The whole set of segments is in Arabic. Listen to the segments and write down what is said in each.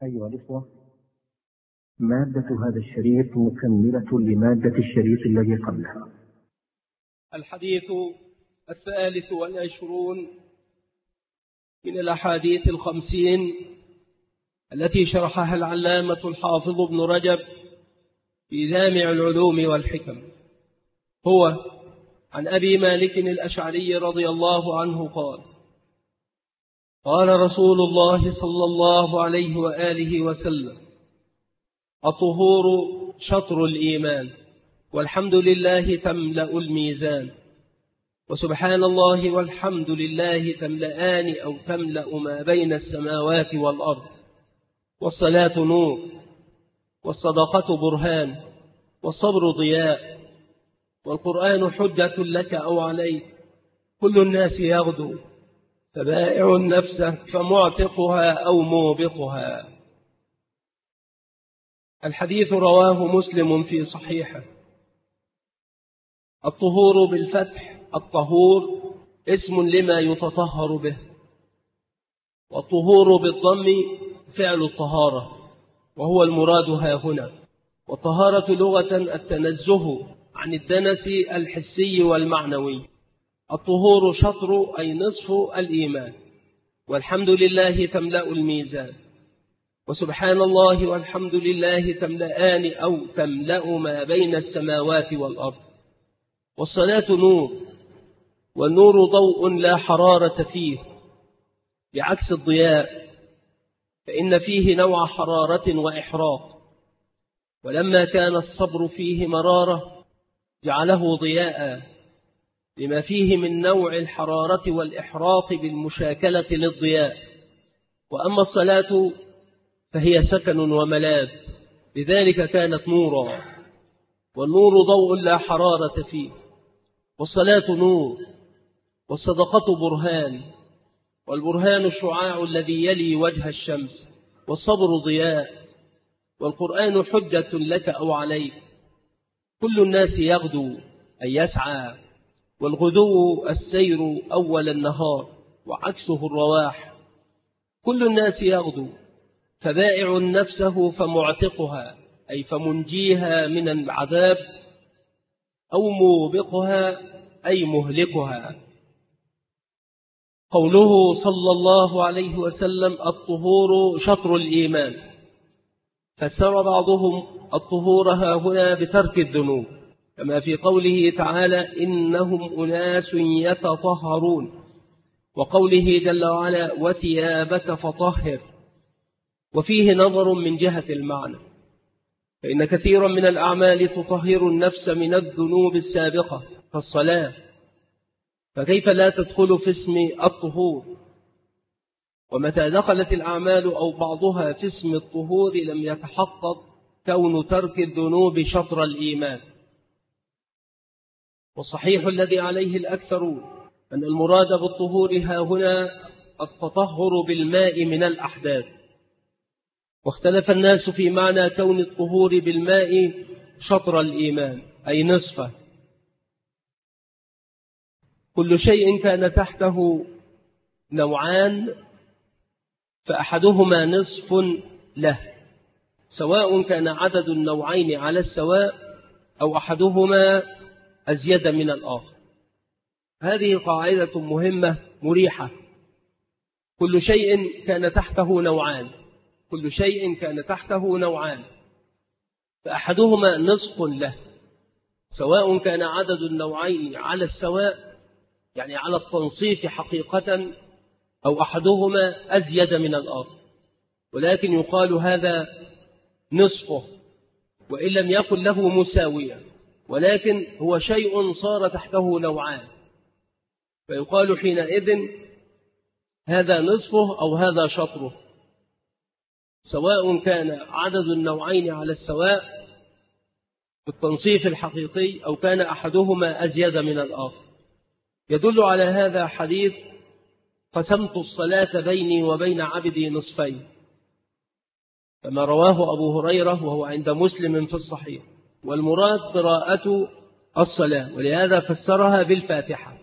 أيها الإخوة، مادة هذا الشريط مكملة لمادة الشريط الذي قبلها. الحديث 23 من الأحاديث 50 التي شرحها العلامة الحافظ ابن رجب في جامع العلوم والحكم. هو عن أبي مالك الأشعري رضي الله عنه قال: قال رسول الله صلى الله عليه وآله وسلم: الطهور شطر الإيمان، والحمد لله تملأ الميزان، وسبحان الله والحمد لله تملأان أو تملأ ما بين السماوات والأرض، والصلاة نور، والصدقة برهان، والصبر ضياء، والقرآن حجة لك أو عليك، كل الناس يغدو، فبائع النفس فمعتقها أو موبقها. الحديث رواه مسلم في صحيحه. الطهور بالفتح، الطهور اسم لما يتطهر به، والطهور بالضم فعل الطهارة، وهو المراد ها هنا. والطهارة لغة التنزه عن الدنس الحسي والمعنوي. الطهور شطر أي نصف الإيمان، والحمد لله تملأ الميزان، وسبحان الله والحمد لله تملأان أو تملأ ما بين السماوات والأرض، والصلاة نور، والنور ضوء لا حرارة فيه، بعكس الضياء فإن فيه نوع حرارة وإحراق، ولما كان الصبر فيه مرارة جعله ضياء لما فيه من نوع الحرارة والإحراق بالمشاكلة للضياء. وأما الصلاة فهي سكن وملاذ، لذلك كانت نورا، والنور ضوء لا حرارة فيه، والصلاة نور، والصدقة برهان، والبرهان الشعاع الذي يلي وجه الشمس، والصبر ضياء، والقرآن حجة لك أو عليك، كل الناس يغدو أي يسعى، والغدو السير أول النهار، وعكسه الرواح، كل الناس يغدو، فبائع نفسه فمعتقها أي فمنجيها من العذاب، أو موبقها أي مهلكها. قوله صلى الله عليه وسلم: الطهور شطر الإيمان، فسر بعضهم الطهور ها هنا بترك الذنوب، كما في قوله تعالى: إنهم أناس يتطهرون، وقوله جل وعلا: وثيابك فطهر. وفيه نظر من جهة المعنى، فإن كثيرا من الأعمال تطهر النفس من الذنوب السابقة كالصلاة، فكيف لا تدخل في اسم الطهور؟ ومتى دخلت الأعمال أو بعضها في اسم الطهور لم يتحقق كون ترك الذنوب شطر الإيمان. والصحيح الذي عليه الأكثرون أن المراد بالطهور ها هنا التطهر بالماء من الأحداث، واختلف الناس في معنى كون الطهور بالماء شطر الإيمان أي نصفه. كل شيء كان تحته نوعان فأحدهما نصف له، سواء كان عدد النوعين على السواء أو أحدهما أزيد من الآخر. هذه قاعدة مهمة مريحة. كل شيء كان تحته نوعان، كل شيء كان تحته نوعان فأحدهما نصف له، سواء كان عدد النوعين على السواء يعني على التنصيف حقيقة، أو أحدهما أزيد من الآخر، ولكن يقال هذا نصفه وإن لم يكن له مساويا، ولكن هو شيء صار تحته نوعان، فيقال حينئذ هذا نصفه أو هذا شطره، سواء كان عدد النوعين على السواء بالتنصيف الحقيقي أو كان أحدهما أزيد من الآخر. يدل على هذا حديث: قسمت الصلاة بيني وبين عبدي نصفين، كما رواه أبو هريرة وهو عند مسلم في الصحيح، والمراد قراءة الصلاة، ولهذا فسرها بالفاتحة،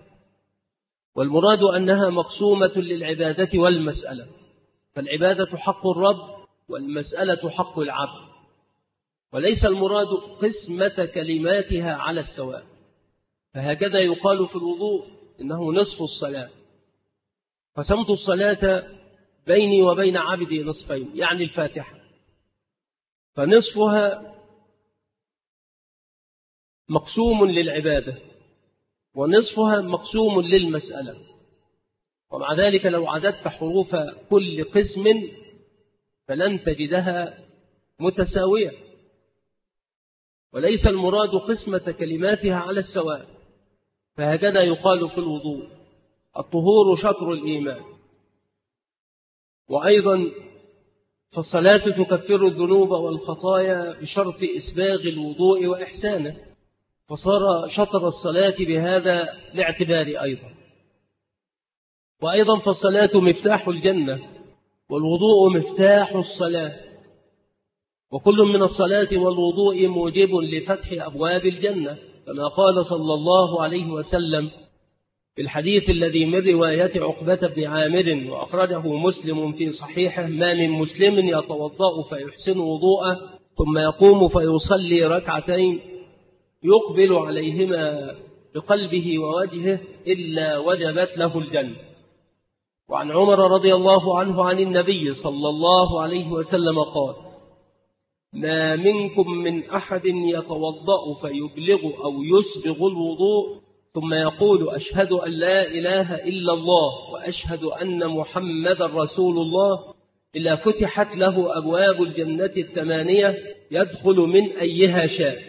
والمراد أنها مقسومة للعبادة والمسألة، فالعبادة حق الرب والمسألة حق العبد، وليس المراد قسمة كلماتها على السواء. فهكذا يقال في الوضوء إنه نصف الصلاة. قسمت الصلاة بيني وبين عبدي نصفين، يعني الفاتحة، فنصفها مقسوم للعبادة ونصفها مقسوم للمسألة. ومع ذلك لو عددت حروف كل قسم فلن تجدها متساوية، وليس المراد قسمة كلماتها على السواء. فهكذا يقال في الوضوء: الطهور شطر الإيمان. وأيضا فالصلاة تكفر الذنوب والخطايا بشرط إسباغ الوضوء وإحسانه، فصار شطر الصلاة بهذا الاعتبار أيضا. وأيضا فالصلاة مفتاح الجنة والوضوء مفتاح الصلاة، وكل من الصلاة والوضوء موجب لفتح أبواب الجنة، كما قال صلى الله عليه وسلم في الحديث الذي من رواية عقبة بن عامر وأخرجه مسلم في صحيحه: ما من مسلم يتوضأ فيحسن وضوءه ثم يقوم فيصلي ركعتين يقبل عليهما بقلبه ووجهه إلا وجبت له الجنة. وعن عمر رضي الله عنه عن النبي صلى الله عليه وسلم قال: ما منكم من أحد يتوضأ فيبلغ أو يسبغ الوضوء ثم يقول: أشهد أن لا إله إلا الله وأشهد أن محمد رسول الله، إلا فتحت له أبواب الجنة 8 يدخل من أيها شاء.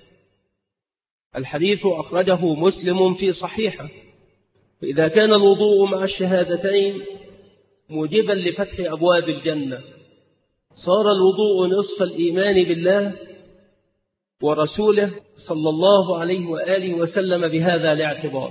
الحديث أخرجه مسلم في صحيحه. فإذا كان الوضوء مع الشهادتين موجبا لفتح أبواب الجنة، صار الوضوء نصف الإيمان بالله ورسوله صلى الله عليه وآله وسلم بهذا الاعتبار.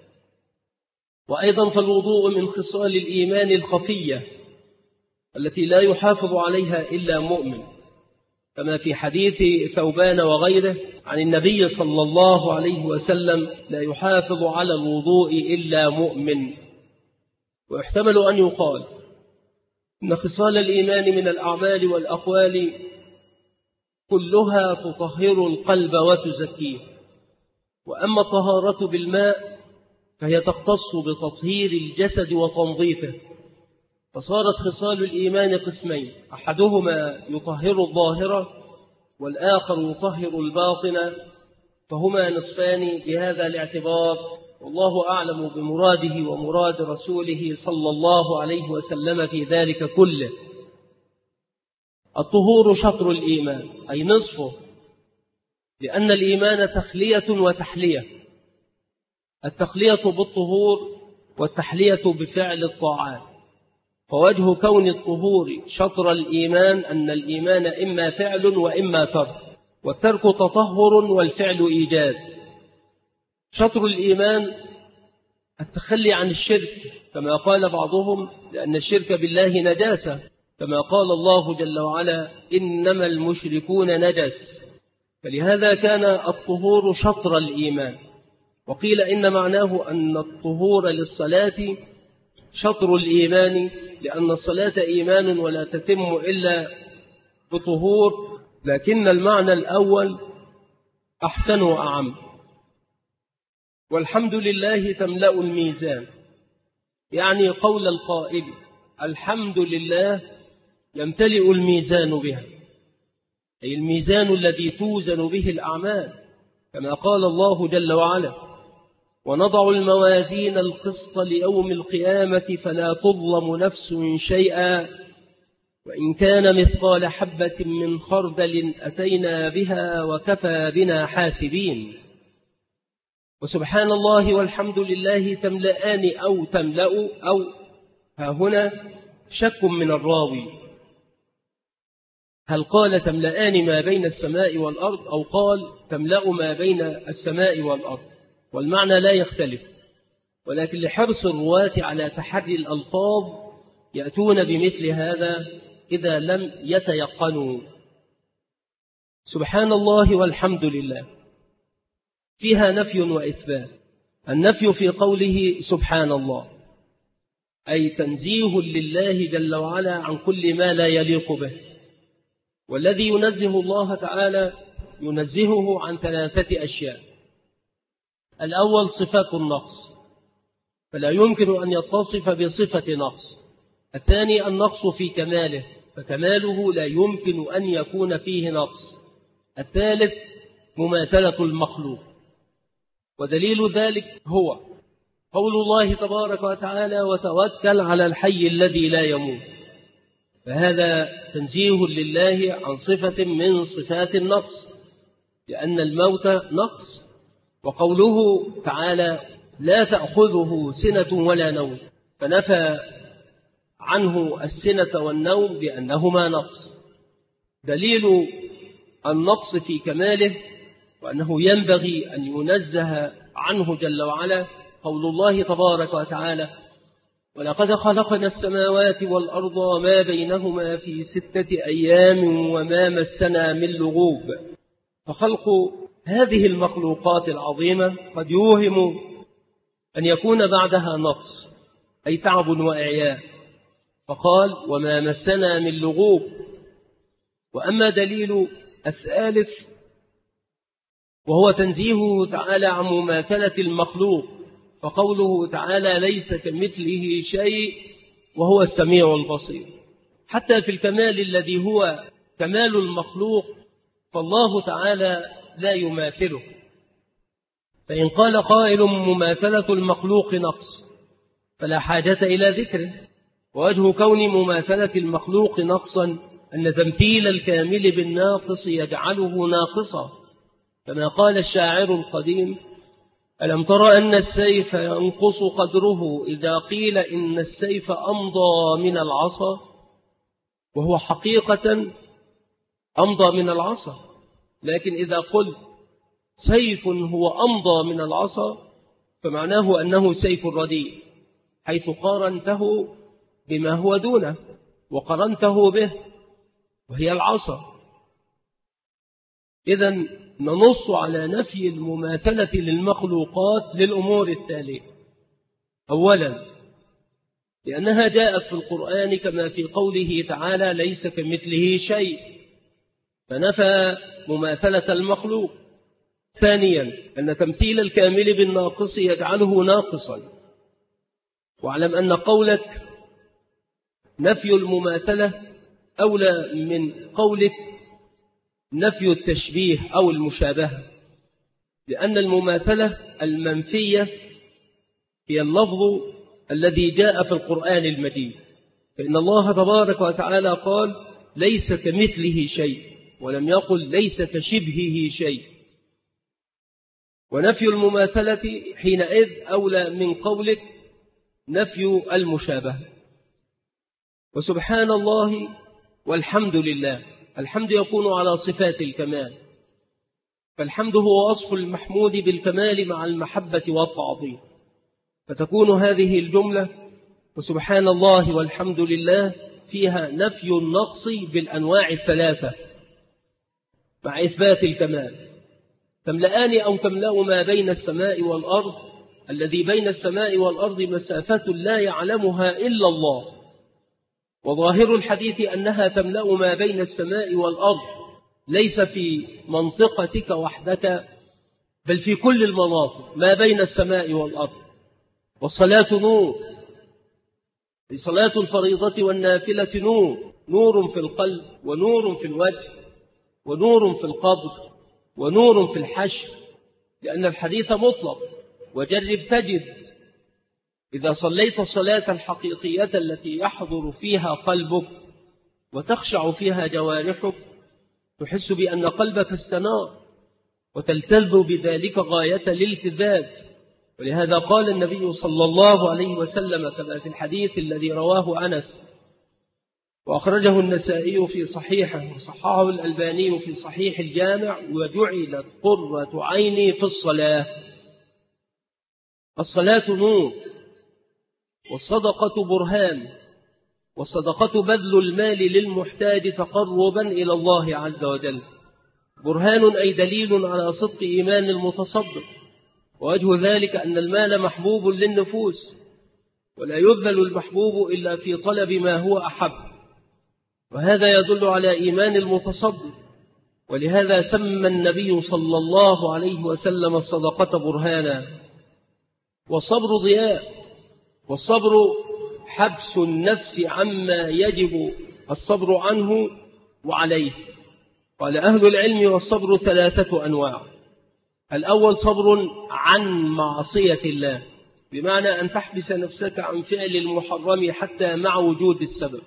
وأيضا فالوضوء من خصال الإيمان الخفية التي لا يحافظ عليها إلا مؤمن، كما في حديث ثوبان وغيره عن النبي صلى الله عليه وسلم: لا يحافظ على الوضوء إلا مؤمن. ويحتمل أن يقال إن خصال الإيمان من الأعمال والأقوال كلها تطهر القلب وتزكيه، وأما الطهارة بالماء فهي تختص بتطهير الجسد وتنظيفه. فصارت خصال الإيمان قسمين: أحدهما يطهر الظاهرة والآخر يطهر الباطن، فهما نصفان بهذا الاعتبار. والله أعلم بمراده ومراد رسوله صلى الله عليه وسلم في ذلك كله. الطهور شطر الإيمان أي نصفه، لأن الإيمان تخلية وتحلية، التخلية بالطهور والتحلية بفعل الطاعات. فوجه كون الطهور شطر الإيمان أن الإيمان إما فعل وإما ترك، والترك تطهر والفعل إيجاد. شطر الإيمان التخلي عن الشرك، كما قال بعضهم: لأن الشرك بالله نجاسة، كما قال الله جل وعلا: إنما المشركون نجس. فلهذا كان الطهور شطر الإيمان. وقيل إن معناه أن الطهور للصلاة شطر الإيمان، لأن الصلاة إيمان ولا تتم إلا بطهور، لكن المعنى الأول أحسن وأعم. والحمد لله تملأ الميزان، يعني قول القائل: الحمد لله يمتلئ الميزان بها، أي الميزان الذي توزن به الأعمال، كما قال الله جل وعلا: ونضع الموازين القسط ليوم القيامة فلا تظلم نفس شيئا وإن كان مثقال حبة من خردل أتينا بها وكفى بنا حاسبين. وسبحان الله والحمد لله تملأان أو تملأ، أو ها هنا شك من الراوي، هل قال تملأان ما بين السماء والأرض أو قال تملأ ما بين السماء والأرض؟ والمعنى لا يختلف، ولكن لحرص الرواة على تحري الألفاظ يأتون بمثل هذا إذا لم يتيقنوا. سبحان الله والحمد لله فيها نفي وإثبات. النفي في قوله سبحان الله أي تنزيه لله جل وعلا عن كل ما لا يليق به، والذي ينزه الله تعالى ينزهه عن 3 أشياء. الأول صفات النقص، فلا يمكن أن يتصف بصفة نقص. الثاني النقص في كماله، فكماله لا يمكن أن يكون فيه نقص. الثالث مماثلة المخلوق، ودليل ذلك هو قول الله تبارك وتعالى: وتوكل على الحي الذي لا يموت. فهذا تنزيه لله عن صفة من صفات النقص، لأن الموت نقص. وقوله تعالى: لا تأخذه سنة ولا نوم، فنفى عنه السنة والنوم بأنهما نقص. دليل النقص في كماله وأنه ينبغي أن ينزه عنه جل وعلا قول الله تبارك وتعالى: ولقد خلقنا السماوات والأرض وما بينهما في 6 أيام وما مسنا من لغوب. فخلق هذه المخلوقات العظيمة قد يوهم أن يكون بعدها نقص، أي تعب وإعياء، فقال: وما مسنا من لغوب. وأما دليل الثالث وهو تنزيهه تعالى عن مماثلة المخلوق، فقوله تعالى: ليس كمثله شيء وهو السميع البصير. حتى في الكمال الذي هو كمال المخلوق فالله تعالى لا يماثله. فإن قال قائل: مماثلة المخلوق نقص، فلا حاجة إلى ذكره. ووجه كون مماثلة المخلوق نقصا أن تمثيل الكامل بالناقص يجعله ناقصا، كما قال الشاعر القديم: ألم تر أن السيف ينقص قدره إذا قيل إن السيف أمضى من العصا؟ وهو حقيقة أمضى من العصا، لكن إذا قلت سيف هو أمضى من العصا فمعناه أنه سيف رديء، حيث قارنته بما هو دونه وقرنته به وهي العصا. إذن ننص على نفي المماثلة للمخلوقات للأمور التالية: أولا، لأنها جاءت في القرآن كما في قوله تعالى: ليس كمثله شيء، فنفى مماثلة المخلوق. ثانيا، أن تمثيل الكامل بالناقص يجعله ناقصا. واعلم أن قولك نفي المماثلة أولى من قولك نفي التشبيه أو المشابهة، لأن المماثلة المنفية هي اللفظ الذي جاء في القرآن المجيد، فإن الله تبارك وتعالى قال: ليس كمثله شيء، ولم يقل ليس كشبهه شيء. ونفي المماثلة حينئذ أولى من قولك نفي المشابهة. وسبحان الله والحمد لله، الحمد يكون على صفات الكمال، فالحمد هو وصف المحمود بالكمال مع المحبة والتعظيم، فتكون هذه الجملة وسبحان الله والحمد لله فيها نفي النقص بالأنواع 3 مع إثبات الكمال. تملأان أو تملأ ما بين السماء والأرض، الذي بين السماء والأرض مسافة لا يعلمها إلا الله، وظاهر الحديث أنها تملأ ما بين السماء والأرض، ليس في منطقتك وحدك بل في كل المناطق ما بين السماء والأرض. والصلاة نور، صلاة الفريضة والنافلة نور، نور في القلب ونور في الوجه ونور في القبر ونور في الحشر، لأن الحديث مطلق: وجرب تجد. إذا صليت الصلاة الحقيقية التي يحضر فيها قلبك وتخشع فيها جوارحك تحس بأن قلبك استنار وتلتذ بذلك غاية الالتذاذ. ولهذا قال النبي صلى الله عليه وسلم كما في الحديث الذي رواه أنس وأخرجه النسائي في صحيحه وصححه الألباني في صحيح الجامع: وجعلت قرة عيني في الصلاة. الصلاة نور، والصدقة برهان، والصدقة بذل المال للمحتاج تقربا إلى الله عز وجل. برهان أي دليل على صدق إيمان المتصدق، ووجه ذلك أن المال محبوب للنفوس، ولا يبذل المحبوب إلا في طلب ما هو أحب. وهذا يدل على إيمان المتصدق. ولهذا سمى النبي صلى الله عليه وسلم الصدقة برهانا، والصبر ضياء، والصبر حبس النفس عما يجب الصبر عنه وعليه. قال أهل العلم: والصبر 3 أنواع. الأول صبر عن معصية الله، بمعنى أن تحبس نفسك عن فعل المحرم حتى مع وجود السبب.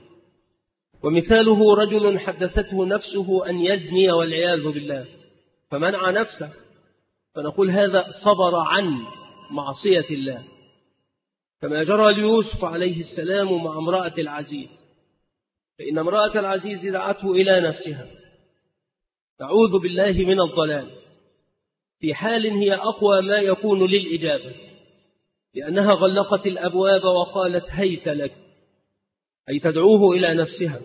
ومثاله رجل حدثته نفسه أن يزني والعياذ بالله فمنع نفسه، فنقول هذا صبر عن معصية الله، كما جرى ليوسف عليه السلام مع امرأة العزيز. فإن امرأة العزيز دعته إلى نفسها تعوذ بالله من الضلال في حال هي أقوى ما يكون للإجابة، لأنها غلقت الأبواب وقالت هيت لك، أي تدعوه إلى نفسها.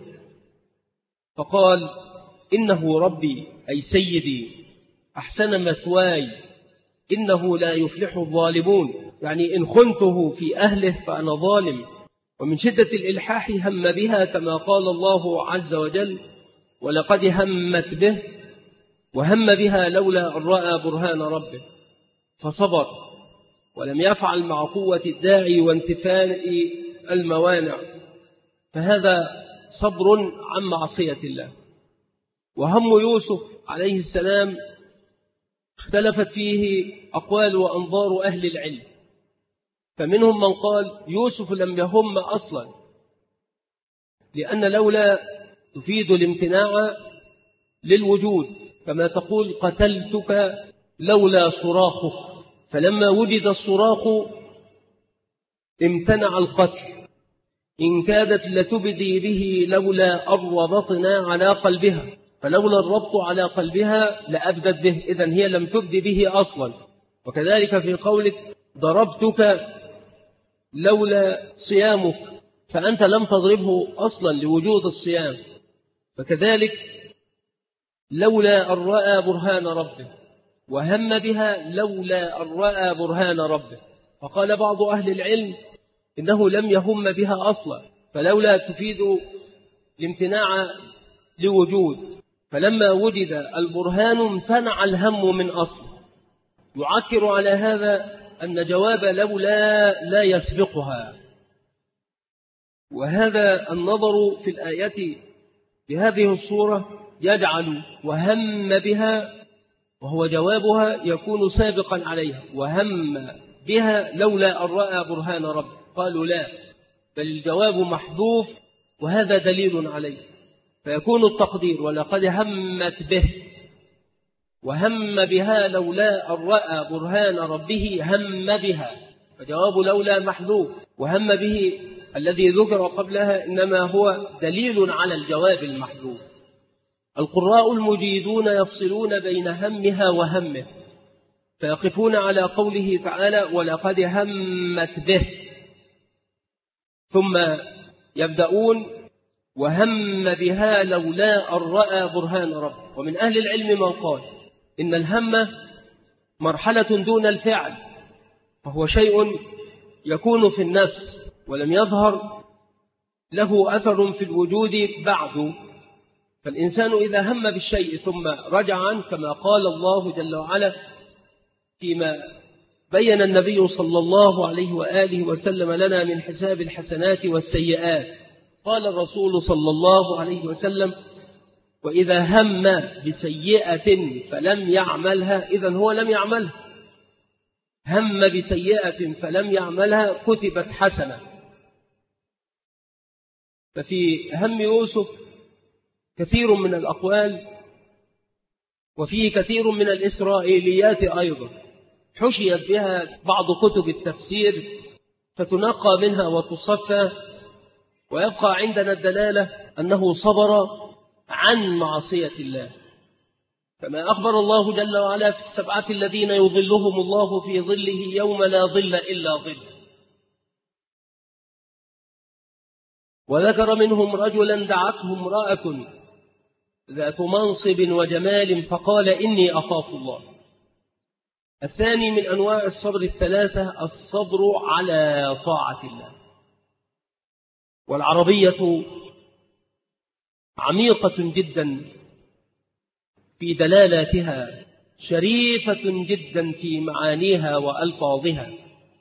فقال: إنه ربي، أي سيدي، أحسن مثواي، إنه لا يفلح الظالمون، يعني إن خنته في أهله فأنا ظالم. ومن شدة الإلحاح هم بها، كما قال الله عز وجل: ولقد همت به وهم بها لولا أن رأى برهان ربه، فصبر ولم يفعل مع قوة الداعي وانتفاء الموانع، فهذا صبر عن معصية الله. وهم يوسف عليه السلام اختلفت فيه أقوال وأنظار أهل العلم، فمنهم من قال يوسف لم يهم أصلا، لأن لولا تفيد الامتناع للوجود، كما تقول قتلتك لولا صراخك، فلما وجد الصراخ امتنع القتل. إن كادت لتبدي به لولا أن ربطنا على قلبها، فلولا الربط على قلبها لأبدت به، إذن هي لم تبدي به أصلا. وكذلك في قولك ضربتك لولا صيامك، فأنت لم تضربه أصلا لوجود الصيام. فكذلك لولا أن رأى برهان ربه، وهم بها لولا أن رأى برهان ربه. فقال بعض أهل العلم إنه لم يهم بها أصلا، فلولا تفيد الامتناع لوجود، فلما وجد البرهان امتنع الهم من أصل. يعكر على هذا أن جواب لولا لا يسبقها، وهذا النظر في الآية بهذه الصورة يجعل وهم بها وهو جوابها يكون سابقا عليها، وهم بها لولا أن رأى برهان رب. قالوا لا، بل الجواب محذوف، وهذا دليل عليه، فيكون التقدير ولقد همت به وهم بها لولا أن رأى برهان ربه هم بها، فجواب لولا محذوف، وهم به الذي ذكر قبلها إنما هو دليل على الجواب المحذوف. القراء المجيدون يفصلون بين همها وهمه، فيقفون على قوله تعالى ولقد همت به، ثم يبدأون وهم بها لولا أن رأى برهان رب. ومن أهل العلم من قال إن الهم مرحلة دون الفعل، فهو شيء يكون في النفس ولم يظهر له أثر في الوجود بعد. فالإنسان إذا هم بالشيء ثم رجع عنه، كما قال الله جل وعلا فيما بين النبي صلى الله عليه وآله وسلم لنا من حساب الحسنات والسيئات، قال الرسول صلى الله عليه وسلم وإذا هم بسيئة فلم يعملها، إذن هو لم يعملها. هم بسيئة فلم يعملها كتبت حسنة. ففي هم يوسف كثير من الأقوال، وفيه كثير من الإسرائيليات أيضا حشيت بها بعض كتب التفسير، فتنقى منها وتصفى، ويبقى عندنا الدلالة أنه صبر عن معصية الله، كما أخبر الله جل وعلا في 7 الذين يظلهم الله في ظله يوم لا ظل إلا ظل. وذكر منهم رجلا دعته امرأة ذات منصب وجمال فقال إني أخاف الله. الثاني من أنواع الصبر 3 الصبر على طاعة الله. والعربية عميقة جدا في دلالاتها، شريفة جدا في معانيها وألفاظها.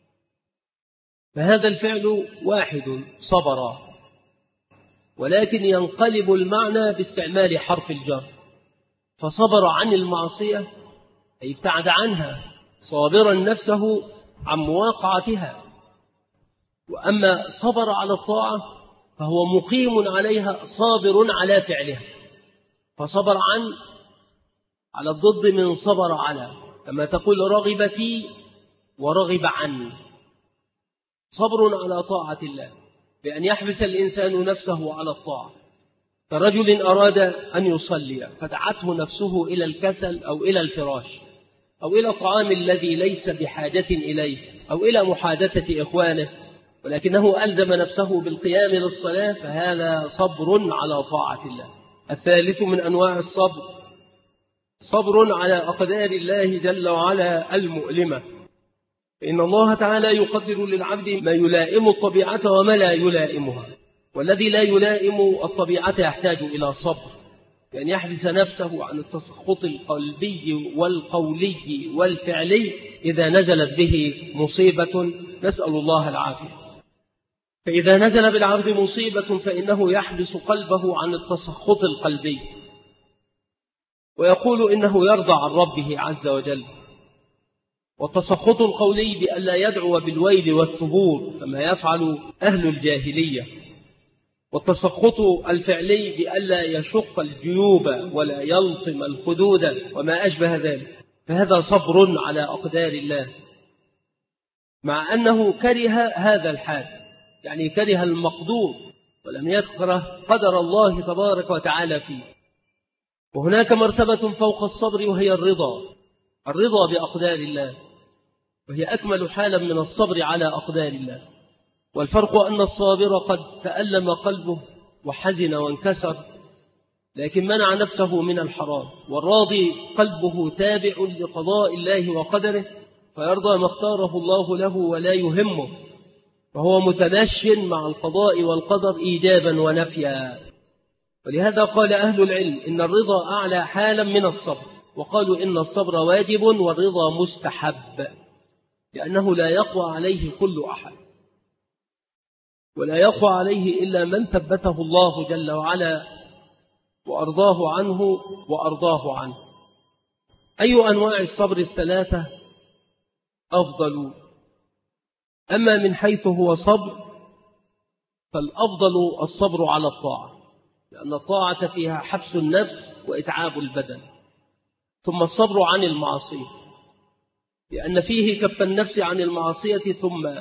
فهذا الفعل واحد صبر، ولكن ينقلب المعنى باستعمال حرف الجر، فصبر عن المعصية أي ابتعد عنها صابرا نفسه عن مواقعتها، وأما صبر على الطاعة فهو مقيم عليها صابر على فعلها، فصبر على الضد من صبر على، كما تقول رغب في ورغب عن. صبر على طاعة الله بأن يحبس الإنسان نفسه على الطاعة، كرجل أراد أن يصلي فدعته نفسه إلى الكسل أو إلى الفراش أو إلى الطعام الذي ليس بحاجة إليه أو إلى محادثة إخوانه، ولكنه ألزم نفسه بالقيام للصلاة، فهذا صبر على طاعة الله. الثالث من أنواع الصبر صبر على أقدار الله جل وعلا المؤلمة، إن الله تعالى يقدر للعبد ما يلائم الطبيعة وما لا يلائمها، والذي لا يلائم الطبيعة يحتاج إلى صبر، يعني يحبس نفسه عن التسخط القلبي والقولي والفعلي إذا نزلت به مصيبة، نسأل الله العافية. فإذا نزل بالعبد مصيبة فإنه يحبس قلبه عن التسخط القلبي، ويقول إنه يرضى عن ربه عز وجل. والتسخط القولي بألا يدعو بالويل والثبور كما يفعل أهل الجاهلية، والتسخط الفعلي بألا يشق الجيوب ولا يلطم الخدود وما أشبه ذلك، فهذا صبر على أقدار الله، مع أنه كره هذا الحال، يعني كره المقدور ولم يكره قدر الله تبارك وتعالى فيه. وهناك مرتبة فوق الصبر وهي الرضا بأقدار الله، وهي أكمل حالا من الصبر على أقدار الله. والفرق أن الصابر قد تألم قلبه وحزن وانكسر، لكن منع نفسه من الحرام، والراضي قلبه تابع لقضاء الله وقدره، فيرضى ما اختاره الله له ولا يهمه، وهو متنش مع القضاء والقدر إيجابا ونفيا. ولهذا قال أهل العلم إن الرضا أعلى حالا من الصبر، وقالوا إن الصبر واجب والرضا مستحب، لأنه لا يقوى عليه كل أحد، ولا يقوى عليه إلا من ثبته الله جل وعلا وأرضاه عنه. أي أنواع الصبر الثلاثة أفضل؟ أما من حيث هو صبر فالأفضل الصبر على الطاعة، لأن الطاعة فيها حبس النفس وإتعاب البدن، ثم الصبر عن المعصية لأن فيه كف النفس عن المعصية، ثم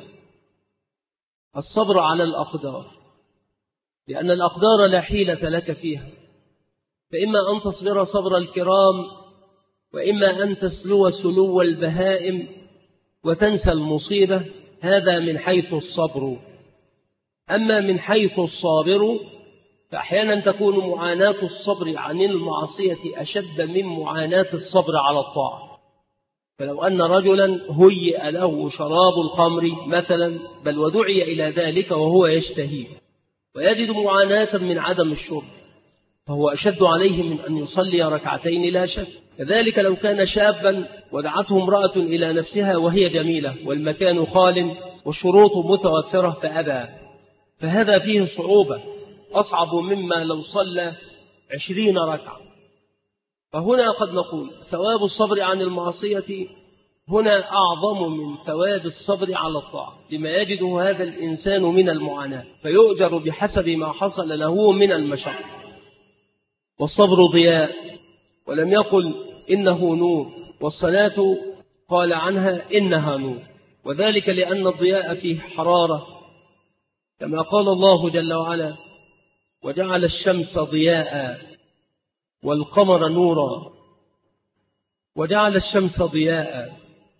الصبر على الأقدار لأن الأقدار لا حيلة لك فيها، فإما أن تصبر صبر الكرام وإما أن تسلو سلو البهائم وتنسى المصيبة، هذا من حيث الصبر. أما من حيث الصابر فأحيانا تكون معاناة الصبر عن المعصية أشد من معاناة الصبر على الطاعة. فلو أن رجلا هيئ له شراب الخمر مثلا، بل ودعي إلى ذلك وهو يشتهي ويجد معاناة من عدم الشرب، فهو أشد عليه من أن يصلي ركعتين لا شك. كذلك لو كان شابا ودعته امرأة إلى نفسها وهي جميلة والمكان خال والشروط متوفرة فأبى، فهذا فيه صعوبة أصعب مما لو صلى 20 ركعة. فهنا قد نقول ثواب الصبر عن المعصية هنا أعظم من ثواب الصبر على الطاعة، لما يجده هذا الإنسان من المعاناة، فيؤجر بحسب ما حصل له من المشقة. والصبر ضياء، ولم يقل إنه نور، والصلاة قال عنها إنها نور، وذلك لأن الضياء فيه حرارة، كما قال الله جل وعلا: وجعل الشمس ضياء والقمر نورا. وجعل الشمس ضياء،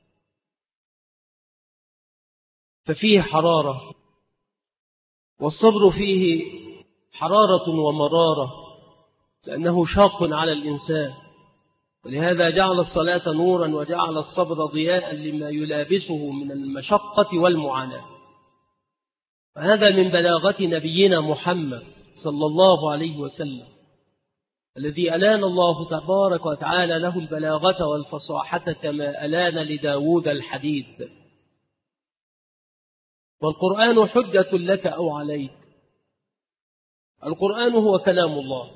ففيه حرارة، والصبر فيه حرارة ومرارة لأنه شاق على الإنسان، ولهذا جعل الصلاة نورا وجعل الصبر ضياء لما يلابسه من المشقة والمعاناة. فهذا من بلاغة نبينا محمد صلى الله عليه وسلم، الذي ألان الله تبارك وتعالى له البلاغة والفصاحة كما ألان لداود الحديد. والقرآن حجة لك أو عليك. القرآن هو كلام الله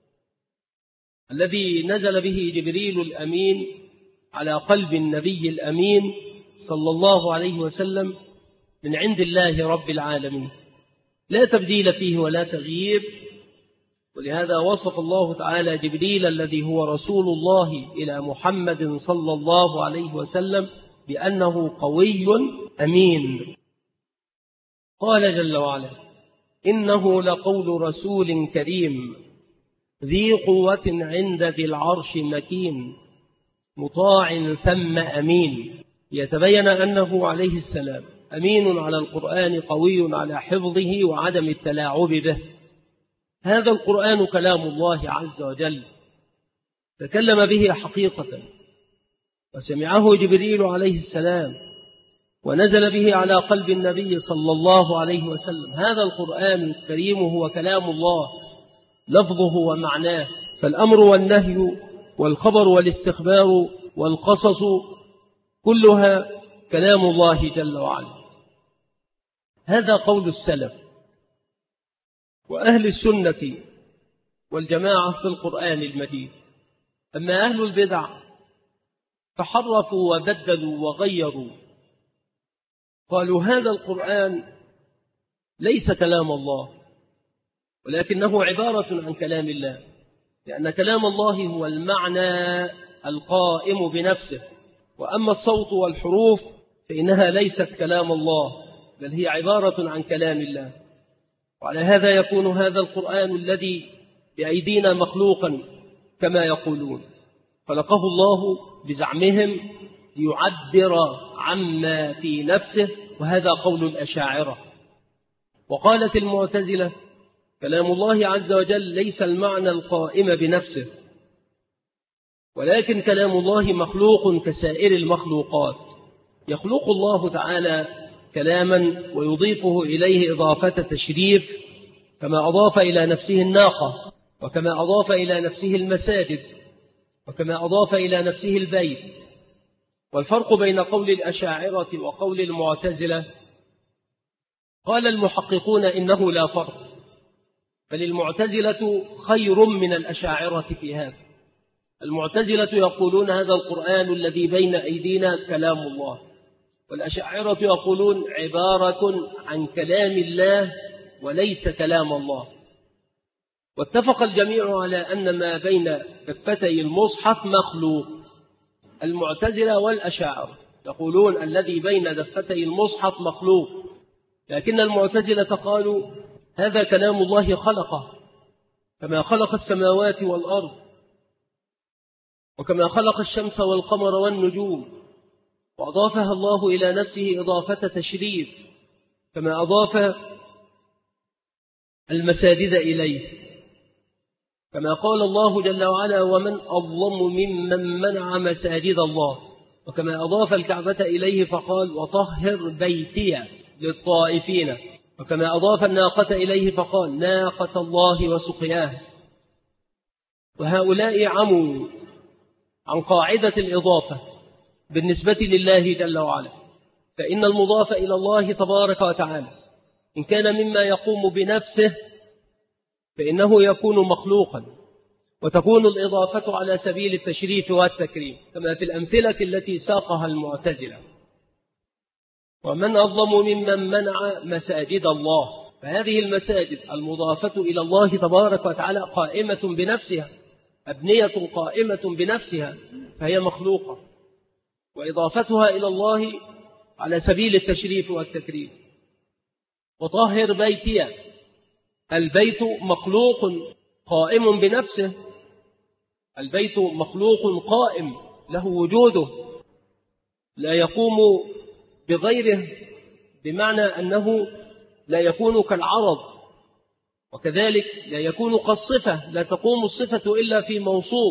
الذي نزل به جبريل الأمين على قلب النبي الأمين صلى الله عليه وسلم من عند الله رب العالمين، لا تبديل فيه ولا تغيير. ولهذا وصف الله تعالى جبريل الذي هو رسول الله إلى محمد صلى الله عليه وسلم بأنه قوي أمين. قال جل وعلا: إنه لقول رسول كريم ذي قوة عند ذي العرش مكين مطاع ثم أمين. يتبين أنه عليه السلام أمين على القرآن، قوي على حفظه وعدم التلاعب به. هذا القرآن كلام الله عز وجل، تكلم به حقيقة، وسمعه جبريل عليه السلام، ونزل به على قلب النبي صلى الله عليه وسلم. هذا القرآن الكريم هو كلام الله لفظه ومعناه، فالأمر والنهي والخبر والاستخبار والقصص كلها كلام الله جل وعلا. هذا قول السلف وأهل السنة والجماعة في القرآن المجيد. أما أهل البدع فحرفوا وبدلوا وغيروا، قالوا هذا القرآن ليس كلام الله ولكنه عبارة عن كلام الله، لأن كلام الله هو المعنى القائم بنفسه، وأما الصوت والحروف فإنها ليست كلام الله بل هي عبارة عن كلام الله. وعلى هذا يكون هذا القرآن الذي بأيدينا مخلوقا كما يقولون، خلقه الله بزعمهم ليعبر عما في نفسه، وهذا قول الأشاعرة. وقالت المعتزلة كلام الله عز وجل ليس المعنى القائم بنفسه، ولكن كلام الله مخلوق كسائر المخلوقات. يخلق الله تعالى كلاما ويضيفه إليه إضافة تشريف، كما أضاف إلى نفسه الناقة، وكما أضاف إلى نفسه المساجد، وكما أضاف إلى نفسه البيت. والفرق بين قول الأشاعرة وقول المعتزلة، قال المحققون إنه لا فرق، بل المعتزلة خير من الأشاعرة في هذا. المعتزلة يقولون هذا القرآن الذي بين أيدينا كلام الله، والأشاعرة يقولون عبارة عن كلام الله وليس كلام الله. واتفق الجميع على أن ما بين دفتي المصحف مخلوق. المعتزلة والأشاعرة يقولون الذي بين دفتي المصحف مخلوق، لكن المعتزلة قالوا هذا كلام الله خلقه، كما خلق السماوات والأرض، وكما خلق الشمس والقمر والنجوم، وأضافها الله إلى نفسه إضافة تشريف، كما أضاف المساجد إليه، كما قال الله جل وعلا ومن أظلم ممن منع مساجد الله، وكما أضاف الكعبة إليه فقال وطهر بيتي للطائفين، وكما أضاف الناقة إليه فقال ناقة الله وسقياها. وهؤلاء عموا عن قاعدة الإضافة بالنسبة لله جل وعلا، فإن المضاف إلى الله تبارك وتعالى إن كان مما يقوم بنفسه فإنه يكون مخلوقا، وتكون الإضافة على سبيل التشريف والتكريم، كما في الأمثلة التي ساقها المعتزلة. ومن أظلم ممن منع مساجد الله، فهذه المساجد المضافة إلى الله تبارك وتعالى قائمة بنفسها، أبنية قائمة بنفسها، فهي مخلوقة، وإضافتها إلى الله على سبيل التشريف والتكريم. وطهر بيتي، البيت مخلوق قائم بنفسه، البيت مخلوق قائم له وجوده، لا يقوم بغيره، بمعنى أنه لا يكون كالعرض، وكذلك لا يكون كالصفة، لا تقوم الصفة إلا في موصوف،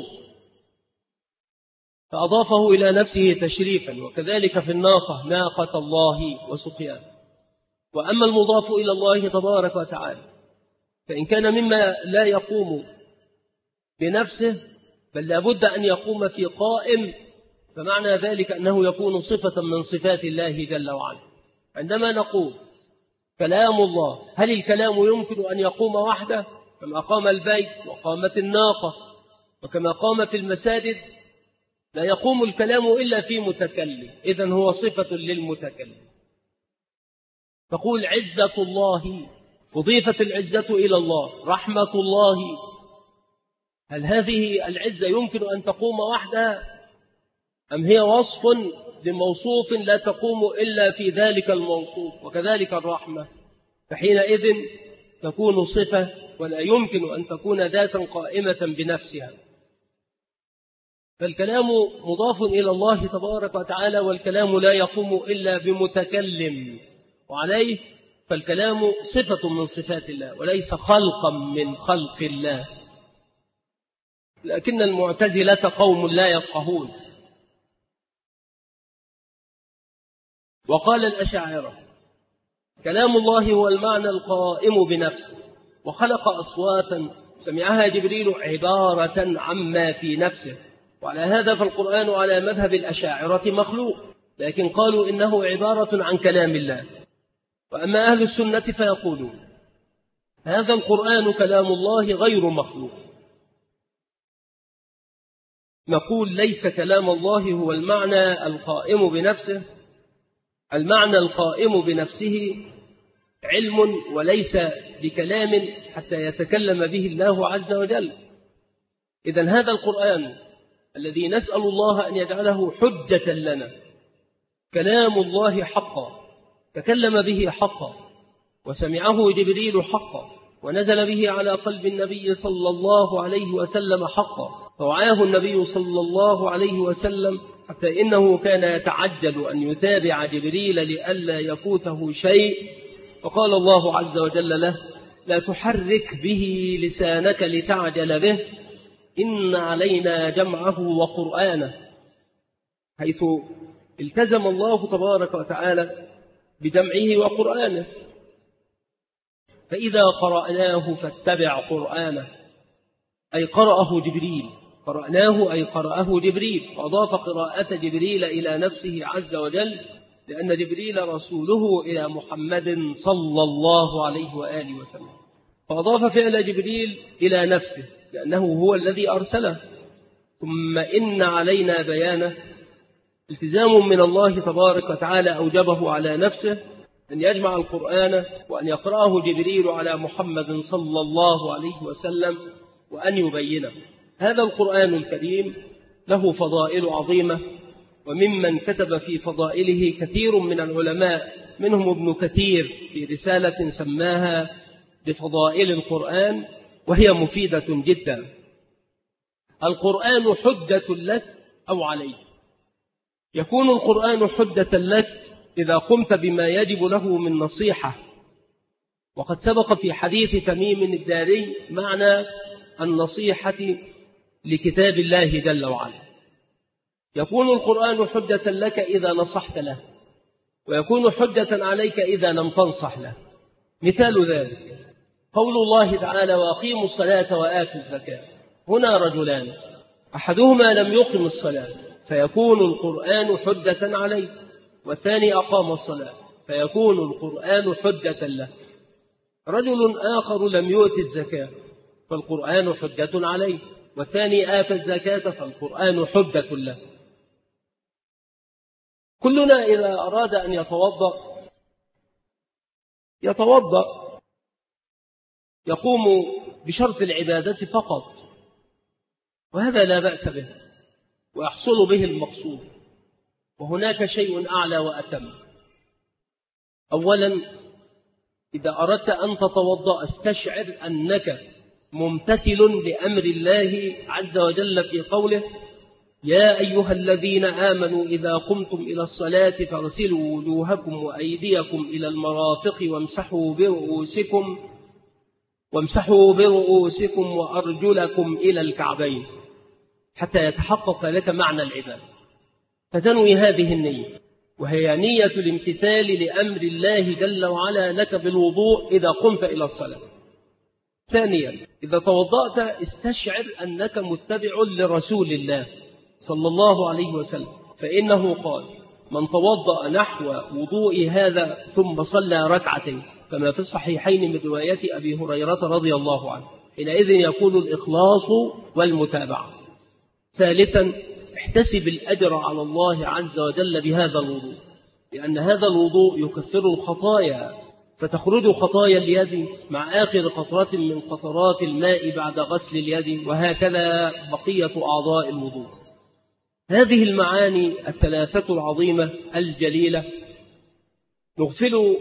فأضافه إلى نفسه تشريفا. وكذلك في الناقة ناقة الله وسقياها. وأما المضاف إلى الله تبارك وتعالى فإن كان مما لا يقوم بنفسه، بل لابد أن يقوم في قائم، فمعنى ذلك أنه يكون صفة من صفات الله جل وعلا. عندما نقول كلام الله، هل الكلام يمكن أن يقوم وحده كما قام البيت وقامت الناقة وكما قامت المساجد؟ لا يقوم الكلام إلا في متكلم، إذن هو صفة للمتكلم. تقول عزة الله، أضيفت العزة إلى الله، رحمة الله، هل هذه العزة يمكن أن تقوم وحدها أم هي وصف لموصوف لا تقوم إلا في ذلك الموصوف؟ وكذلك الرحمة، فحينئذ تكون صفة ولا يمكن أن تكون ذاتا قائمة بنفسها. فالكلام مضاف إلى الله تبارك وتعالى، والكلام لا يقوم إلا بمتكلم، وعليه فالكلام صفة من صفات الله وليس خلقا من خلق الله. لكن المعتزلة قوم لا يفقهون. وقال الأشاعرة كلام الله هو المعنى القائم بنفسه، وخلق أصواتا سمعها جبريل عبارة عما في نفسه. وعلى هذا فالقرآن على مذهب الأشاعرة مخلوق، لكن قالوا إنه عبارة عن كلام الله. وأما أهل السنة فيقولون هذا القرآن كلام الله غير مخلوق. نقول ليس كلام الله هو المعنى القائم بنفسه، المعنى القائم بنفسه علم وليس بكلام حتى يتكلم به الله عز وجل. إذن هذا القرآن الذي نسأل الله أن يجعله حجة لنا كلام الله حقا، تكلم به حقا، وسمعه جبريل حقا، ونزل به على قلب النبي صلى الله عليه وسلم حقا، فوعاه النبي صلى الله عليه وسلم حتى إنه كان يتعجل أن يتابع جبريل لئلا يفوته شيء، فقال الله عز وجل له لا تحرك به لسانك لتعجل به إن علينا جمعه وقرآنه، حيث التزم الله تبارك وتعالى بجمعه وقرآنه. فإذا قرأناه فاتبع قرآنه، أي قرأه جبريل، قرأناه أي قرأه جبريل، وأضاف قراءة جبريل إلى نفسه عز وجل، لأن جبريل رسوله إلى محمد صلى الله عليه وآله وسلم، فأضاف فعل جبريل إلى نفسه لأنه هو الذي أرسله. ثم إن علينا بيانه، التزام من الله تبارك وتعالى أوجبه على نفسه أن يجمع القرآن وأن يقرأه جبريل على محمد صلى الله عليه وسلم وأن يبينه. هذا القرآن الكريم له فضائل عظيمة، وممن كتب في فضائله كثير من العلماء، منهم ابن كثير في رسالة سماها بفضائل القرآن، وهي مفيدة جدا. القرآن حجة لك أو عليك. يكون القرآن حجة لك إذا قمت بما يجب له من نصيحة، وقد سبق في حديث تميم الداري معنى النصيحة لكتاب الله جل وعلا. يكون القرآن حجة لك إذا نصحت له، ويكون حجة عليك إذا لم تنصح له. مثال ذلك قول الله تعالى وأقيموا الصلاة وآتوا الزكاة. هنا رجلان، أحدهما لم يقم الصلاة فيكون القرآن حجة عليه، والثاني أقام الصلاة فيكون القرآن حجة له. رجل آخر لم يؤت الزكاة فالقرآن حجة عليه، والثاني آتى الزكاة فالقرآن حجة له. كلنا إذا أراد أن يتوضأ يقوم بشرط العبادة فقط، وهذا لا بأس به ويحصل به المقصود. وهناك شيء أعلى وأتم. أولا إذا أردت أن تتوضأ استشعر أنك ممتثل لأمر الله عز وجل في قوله يا أيها الذين آمنوا إذا قمتم إلى الصلاة فاغسلوا وجوهكم وأيديكم إلى المرافق وامسحوا برؤوسكم وأرجلكم إلى الكعبين، حتى يتحقق لك معنى العبادة. فتنوي هذه النية، وهي نية الامتثال لأمر الله جل وعلا لك بالوضوء إذا قمت إلى الصلاة. ثانيا، إذا توضأت استشعر أنك متبع لرسول الله صلى الله عليه وسلم، فإنه قال: من توضأ نحو وضوء هذا ثم صلى ركعتين، كما في الصحيحين من رواية أبي هريرة رضي الله عنه، حينئذ يكون الإخلاص والمتابعة. ثالثا، احتسب الأجر على الله عز وجل بهذا الوضوء، لأن هذا الوضوء يكفر الخطايا، فتخرج خطايا اليد مع آخر قطرة من قطرات الماء بعد غسل اليد، وهكذا بقية أعضاء الوضوء. هذه المعاني الثلاثة العظيمة الجليلة نغفل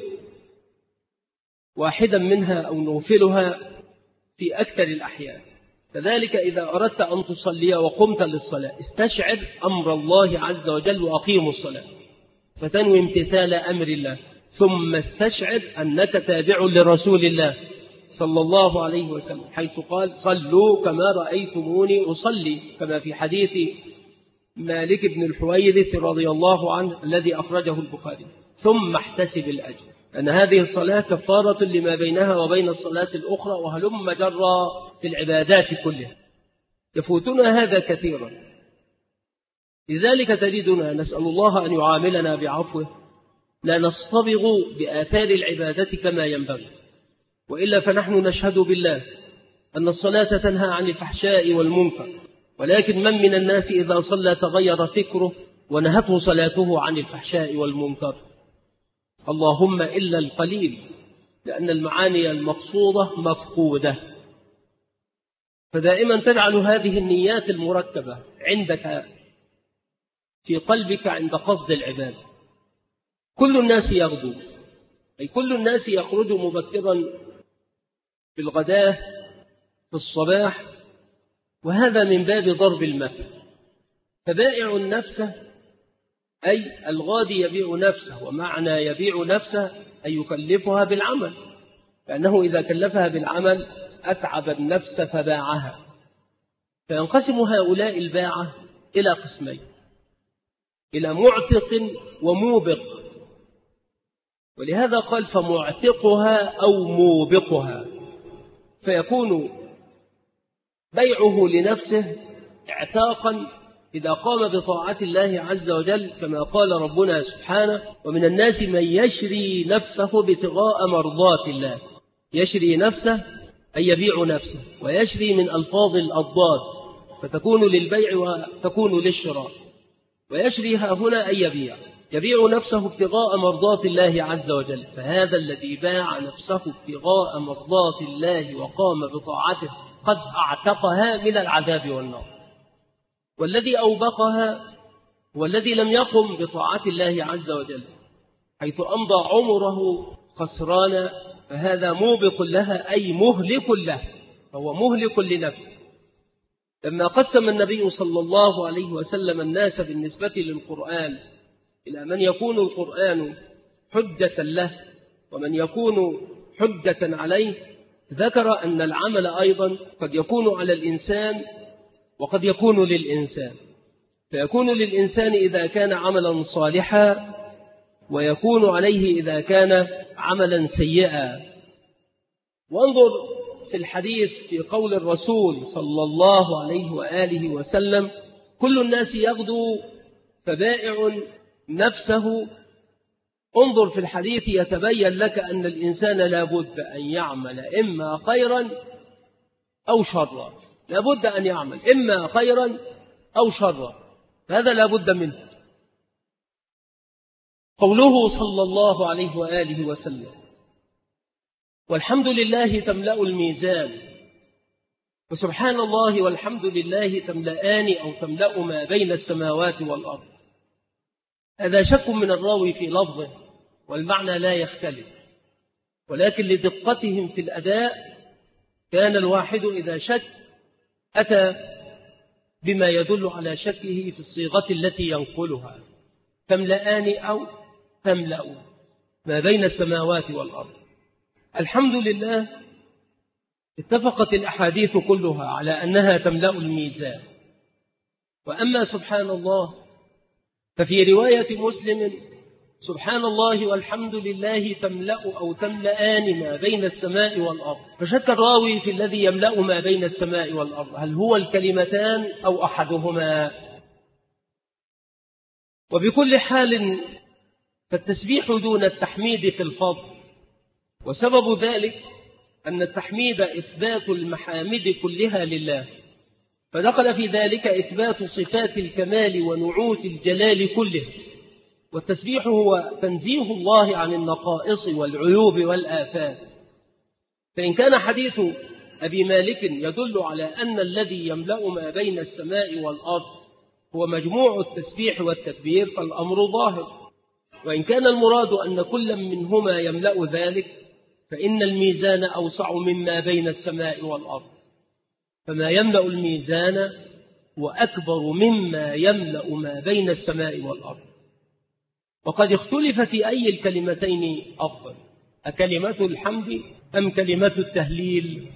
واحدا منها أو نغفلها في أكثر الأحيان. كذلك إذا أردت أن تصلي وقمت للصلاة استشعر أمر الله عز وجل وأقيموا الصلاة، فتنوي امتثال أمر الله، ثم استشعر أنك تابع لرسول الله صلى الله عليه وسلم، حيث قال: صلوا كما رأيتموني أصلي، كما في حديث مالك بن الحويرث رضي الله عنه الذي أخرجه البخاري. ثم احتسب الأجر، أن هذه الصلاة كفارة لما بينها وبين الصلاة الأخرى، وهلم جرى في العبادات كلها. يفوتنا هذا كثيرا، لذلك تجدنا نسأل الله أن يعاملنا بعفوه، لا نصطبغ بآثار العبادة كما ينبغي، وإلا فنحن نشهد بالله أن الصلاة تنهى عن الفحشاء والمنكر، ولكن من الناس إذا صلى تغير فكره ونهته صلاته عن الفحشاء والمنكر؟ اللهم إلا القليل، لأن المعاني المقصودة مفقودة. فدائما تجعل هذه النيات المركبة عندك في قلبك عند قصد العبادة. كل الناس يغدو، أي كل الناس يخرج مبكرا في الغداة في الصباح، وهذا من باب ضرب المثل. فبائع النفس أي الغادي يبيع نفسه، ومعنى يبيع نفسه أي يكلفها بالعمل، لأنه إذا كلفها بالعمل أتعب النفس فباعها. فينقسم هؤلاء الباعة إلى قسمين: إلى معتق وموبق، ولهذا قال: فمعتقها أو موبقها. فيكون بيعه لنفسه اعتاقا إذا قام بطاعة الله عز وجل، كما قال ربنا سبحانه: ومن الناس من يشري نفسه ابتغاء مرضات الله. يشري نفسه أي يبيع نفسه، ويشري من ألفاظ الأضداد، فتكون للبيع وتكون للشراء. ويشري هنا أي يبيع نفسه ابتغاء مرضات الله عز وجل. فهذا الذي باع نفسه ابتغاء مرضات الله وقام بطاعته قد اعتقها من العذاب والنار. والذي أوبقها هو الذي لم يقم بطاعة الله عز وجل، حيث أمضى عمره خسرانا، فهذا موبق لها أي مهلك له، فهو مهلك لنفسه. لما قسم النبي صلى الله عليه وسلم الناس بالنسبة للقرآن إلى من يكون القرآن حجة له ومن يكون حجة عليه، ذكر أن العمل أيضا قد يكون على الإنسان وقد يكون للإنسان. فيكون للإنسان إذا كان عملا صالحا، ويكون عليه إذا كان عملا سيئا. وانظر في الحديث في قول الرسول صلى الله عليه وآله وسلم: كل الناس يغدو فبائع نفسه. انظر في الحديث يتبين لك أن الإنسان لابد أن يعمل إما خيرا أو شرا، لابد أن يعمل إما خيرا أو شرا، هذا لابد منه. قوله صلى الله عليه وآله وسلم: والحمد لله تملأ الميزان، وسبحان الله والحمد لله تملأان أو تملأ ما بين السماوات والأرض. هذا شك من الراوي في لفظه، والمعنى لا يختلف، ولكن لدقتهم في الأداء كان الواحد إذا شك أتى بما يدل على شكه في الصيغة التي ينقلها: تملأان أو تملأ ما بين السماوات والأرض. الحمد لله اتفقت الأحاديث كلها على أنها تملأ الميزان. وأما سبحان الله ففي رواية مسلم: سبحان الله والحمد لله تملأ أو تملأان ما بين السماء والأرض. فشك الراوي في الذي يملأ ما بين السماء والأرض، هل هو الكلمتان أو أحدهما؟ وبكل حال فالتسبيح دون التحميد في الفضل، وسبب ذلك أن التحميد إثبات المحامد كلها لله، فدخل في ذلك إثبات صفات الكمال ونعوت الجلال كله، والتسبيح هو تنزيه الله عن النقائص والعيوب والآفات. فإن كان حديث أبي مالك يدل على أن الذي يملأ ما بين السماء والأرض هو مجموع التسبيح والتكبير فالأمر ظاهر، وإن كان المراد أن كل منهما يملأ ذلك فإن الميزان أوسع مما بين السماء والأرض، فما يملأ الميزان وأكبر مما يملأ ما بين السماء والأرض. وقد اختلف في أي الكلمتين أفضل، أكلمة الحمد أم كلمة التهليل؟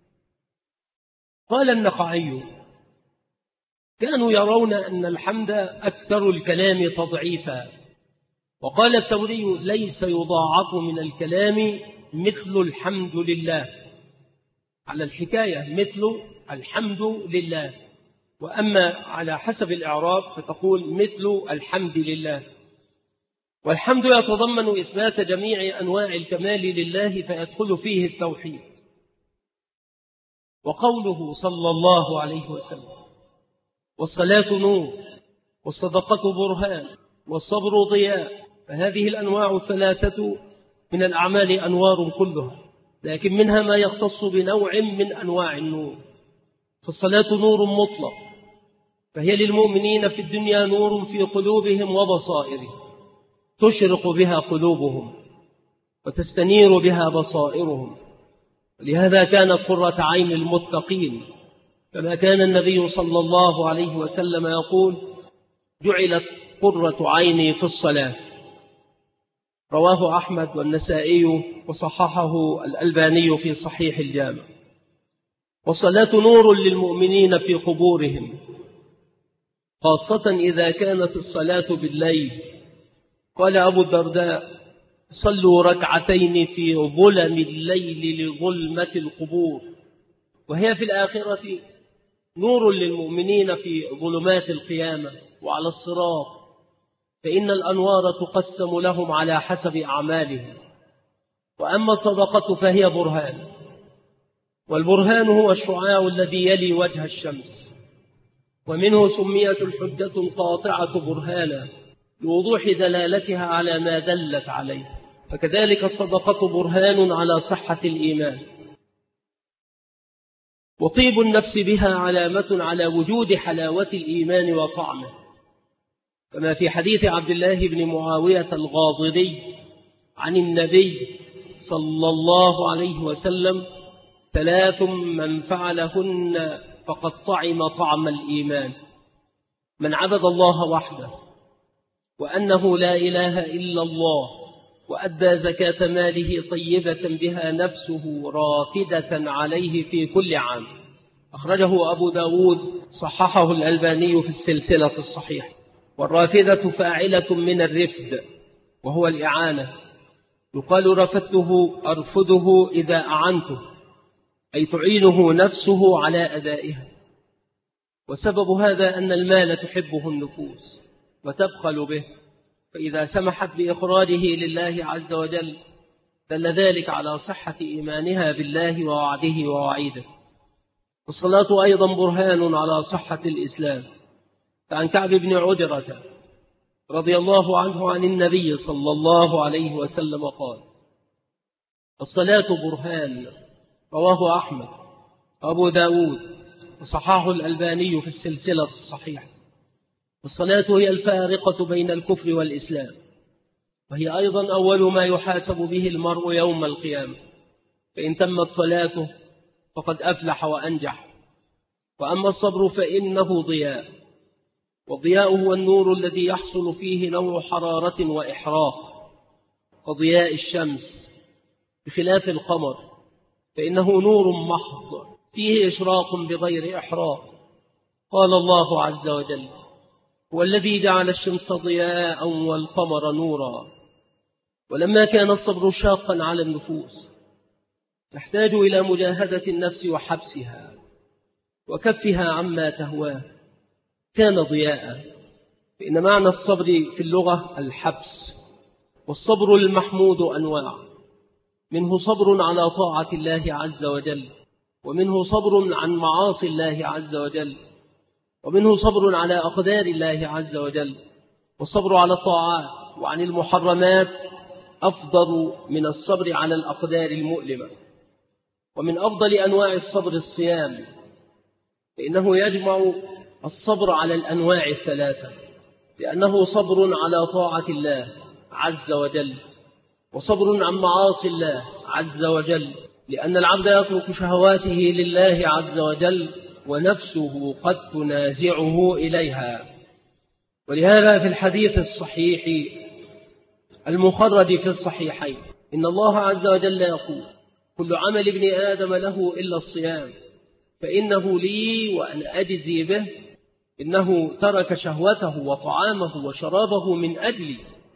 قال النخعي: كانوا يرون أن الحمد أكثر الكلام تضعيفا. وقال الثوري: ليس يضاعف من الكلام مثل الحمد لله، على الحكاية مثل الحمد لله، وأما على حسب الإعراب فتقول مثل الحمد لله. والحمد يتضمن إثبات جميع أنواع الكمال لله فيدخل فيه التوحيد. وقوله صلى الله عليه وسلم: والصلاة نور، والصدقة برهان، والصبر ضياء، فهذه الأنواع الثلاثة من الأعمال أنوار كلها، لكن منها ما يختص بنوع من أنواع النور. فالصلاة نور مطلق، فهي للمؤمنين في الدنيا نور في قلوبهم وبصائرهم، تشرق بها قلوبهم وتستنير بها بصائرهم، ولهذا كانت قرة عين المتقين، كما كان النبي صلى الله عليه وسلم يقول: جعلت قرة عيني في الصلاة. رواه أحمد والنسائي وصححه الألباني في صحيح الجامع. والصلاة نور للمؤمنين في قبورهم، خاصة إذا كانت الصلاة بالليل. قال أبو الدرداء: صلوا ركعتين في ظلم الليل لظلمة القبور. وهي في الآخرة نور للمؤمنين في ظلمات القيامة وعلى الصراط، فإن الأنوار تقسم لهم على حسب أعمالهم. وأما الصدقة فهي برهان، والبرهان هو الشعاع الذي يلي وجه الشمس، ومنه سميت الحجة القاطعة برهانا لوضوح دلالتها على ما دلت عليه. فكذلك الصدقة برهان على صحة الإيمان، وطيب النفس بها علامة على وجود حلاوة الإيمان وطعمه، كما في حديث عبد الله بن معاوية الغاضري عن النبي صلى الله عليه وسلم: 3 من فعلهن فقد طعم طعم الإيمان: من عبد الله وحده، وأنه لا إله إلا الله، وأدى زكاة ماله طيبة بها نفسه رافدة عليه في كل عام. أخرجه أبو داود، صححه الألباني في السلسلة الصحيحة. والرافدة فاعلة من الرفد، وهو الإعانة. يقال رفدته أرفده إذا أعنته، أي تعينه نفسه على أدائها. وسبب هذا أن المال تحبه النفوس وتبخل به، فإذا سمحت بإخراجه لله عز وجل دل ذلك على صحة إيمانها بالله ووعده ووعيده. الصلاة أيضا برهان على صحة الإسلام، فعن كعب بن عجرة رضي الله عنه عن النبي صلى الله عليه وسلم قال: الصلاة برهان. رواه أحمد وأبو داود وصححه الألباني في السلسلة الصحيحة. والصلاة هي الفارقة بين الكفر والإسلام، وهي أيضا أول ما يحاسب به المرء يوم القيامة، فإن تمت صلاته فقد أفلح وأنجح. وأما الصبر فإنه ضياء، والضياء هو النور الذي يحصل فيه نوع حرارة وإحراق كضياء الشمس، بخلاف القمر فإنه نور محض فيه إشراق بغير إحراق. قال الله عز وجل: هو الذي جعل الشمس ضياء والقمر نورا ولما كان الصبر شاقا على النفوس تحتاج إلى مجاهدة النفس وحبسها وكفها عما تهواه كان ضياء. فإن معنى الصبر في اللغة الحبس. والصبر المحمود أنواع، منه صبر على طاعة الله عز وجل، ومنه صبر عن معاصي الله عز وجل، ومنه صبر على أقدار الله عز وجل. والصبر على الطاعات وعن المحرمات أفضل من الصبر على الأقدار المؤلمة. ومن أفضل أنواع الصبر الصيام، فإنه يجمع الصبر على الأنواع الثلاثة، لأنه صبر على طاعة الله عز وجل، وصبر عن معاصي الله عز وجل، لأن العبد يترك شهواته لله عز وجل ونفسه قد تنازعه إليها. ولهذا في الحديث الصحيح المخرج في الصحيحين إن الله عز وجل يقول: كل عمل ابن آدم له إلا الصيام فإنه لي وأنا أجزي به، إنه ترك شهوته وطعامه وشرابه من أجلي.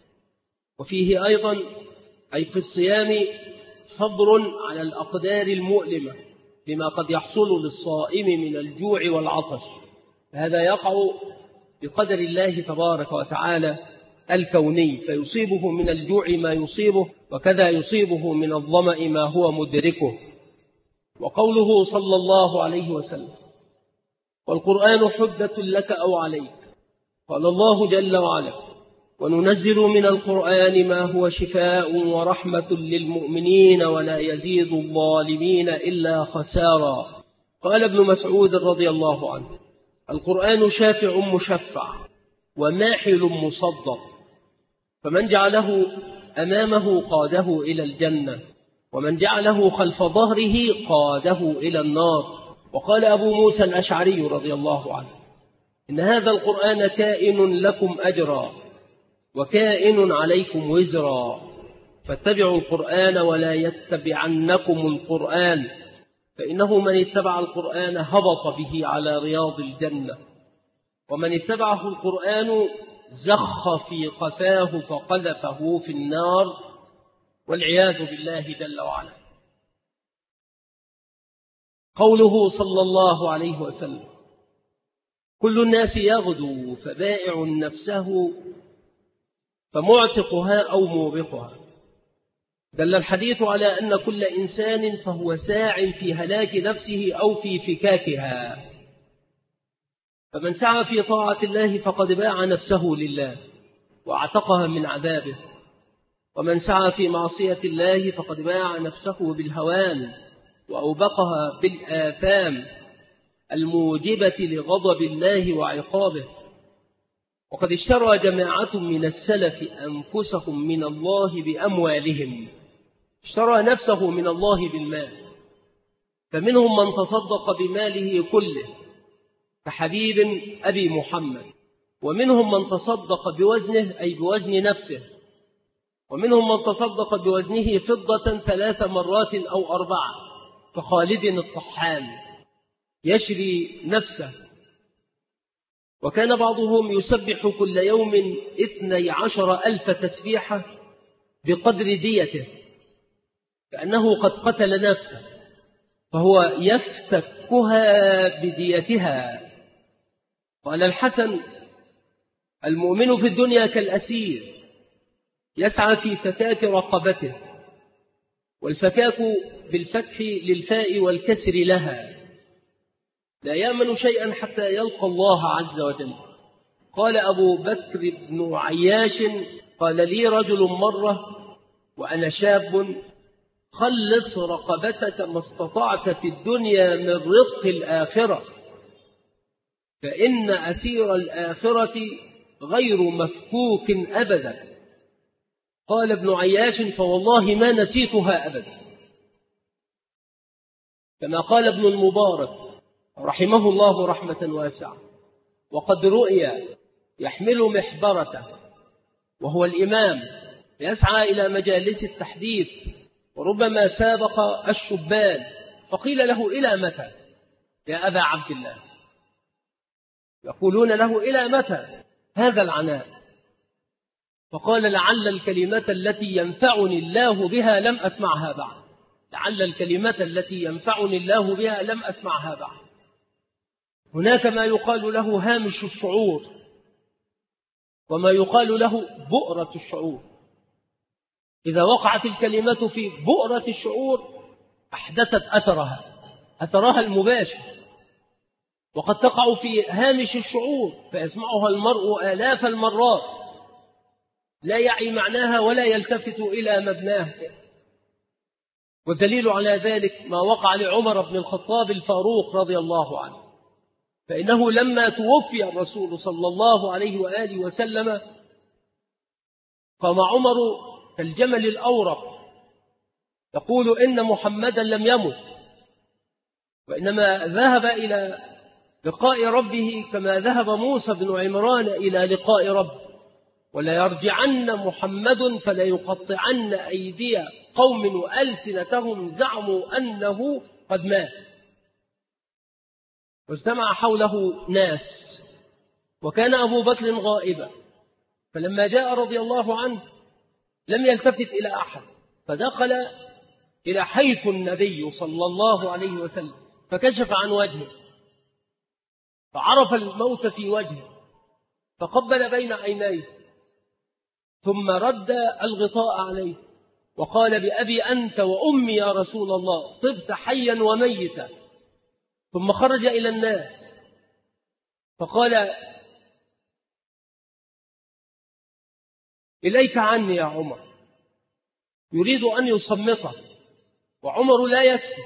وفيه أيضا أي في الصيام صبر على الأقدار المؤلمة بما قد يحصل للصائم من الجوع والعطش، هذا يقع بقدر الله تبارك وتعالى الكوني، فيصيبه من الجوع ما يصيبه، وكذا يصيبه من الظمأ ما هو مدركه. وقوله صلى الله عليه وسلم: والقرآن حجة لك أو عليك. قال الله جل وعلا: وننزل من القرآن ما هو شفاء ورحمة للمؤمنين ولا يزيد الظالمين إلا خسارا. قال ابن مسعود رضي الله عنه: القرآن شافع مشفع وماحل مصدق، فمن جعله أمامه قاده إلى الجنة، ومن جعله خلف ظهره قاده إلى النار. وقال أبو موسى الأشعري رضي الله عنه: إن هذا القرآن كائن لكم أجرا وكائن عليكم وزرا، فاتبعوا القرآن ولا يتبعنكم القرآن، فإنه من اتبع القرآن هبط به على رياض الجنة، ومن اتبعه القرآن زخ في قفاه فقذفه في النار، والعياذ بالله جل وعلا. قوله صلى الله عليه وسلم: كل الناس يغدو فبائع نفسه فمعتقها أو موبقها، دل الحديث على أن كل إنسان فهو ساع في هلاك نفسه أو في فكاكها، فمن سعى في طاعة الله فقد باع نفسه لله واعتقها من عذابه، ومن سعى في معصية الله فقد باع نفسه بالهوان وأوبقها بالآثام الموجبة لغضب الله وعقابه. وقد اشترى جماعة من السلف أنفسهم من الله بأموالهم، اشترى نفسه من الله بالمال، فمنهم من تصدق بماله كله كحبيب أبي محمد، ومنهم من تصدق بوزنه أي بوزن نفسه، ومنهم من تصدق بوزنه فضة 3 مرات أو 4 كخالد الطحان يشري نفسه. وكان بعضهم يسبح كل يوم 12,000 تسبيحة بقدر ديته، كأنه قد قتل نفسه فهو يفتكها بديتها. قال الحسن: المؤمن في الدنيا كالأسير يسعى في فكاك رقبته، والفكاك بالفتح للفاء والكسر لها، لا يأمن شيئا حتى يلقى الله عز وجل. قال أبو بكر بن عياش: قال لي رجل مرة وأنا شاب: خلص رقبتك ما استطعت في الدنيا من رق الآخرة، فإن أسير الآخرة غير مفكوك أبدا. قال ابن عياش: فوالله ما نسيتها أبدا. كما قال ابن المبارك رحمه الله رحمة واسعة: وقد رؤي يحمل محبرته وهو الإمام يسعى إلى مجالس التحديث، وربما سابق الشبان، فقيل له: إلى متى يا أبا عبد الله؟ يقولون له: إلى متى هذا العناء؟ فقال لعل الكلمة التي ينفعني الله بها لم أسمعها بعد، لعل الكلمة التي ينفعني الله بها لم أسمعها بعد. هناك ما يقال له هامش الشعور وما يقال له بؤرة الشعور. إذا وقعت الكلمة في بؤرة الشعور أحدثت أثرها المباشر، وقد تقع في هامش الشعور فيسمعها المرء آلاف المرات لا يعي معناها ولا يلتفت إلى مبناه. والدليل على ذلك ما وقع لعمر بن الخطاب الفاروق رضي الله عنه، فإنه لما توفي الرسول صلى الله عليه وآله وسلم قام عمر كالجمل الأورق يقول إن محمدا لم يمت، وإنما ذهب إلى لقاء ربه كما ذهب موسى بن عمران إلى لقاء ربه، ولا يرجعن محمد فلا يقطعن أيدي قوم وألسنتهم زعموا أنه قد مات. واجتمع حوله ناس، وكان أبو بكر غائبا، فلما جاء رضي الله عنه لم يلتفت إلى أحد، فدخل إلى حيث النبي صلى الله عليه وسلم فكشف عن وجهه فعرف الموت في وجهه، فقبل بين عينيه ثم رد الغطاء عليه وقال بأبي أنت وأمي يا رسول الله طبت حيا وميتا. ثم خرج إلى الناس فقال إليك عني يا عمر، يريد أن يصمته وعمر لا يسكت،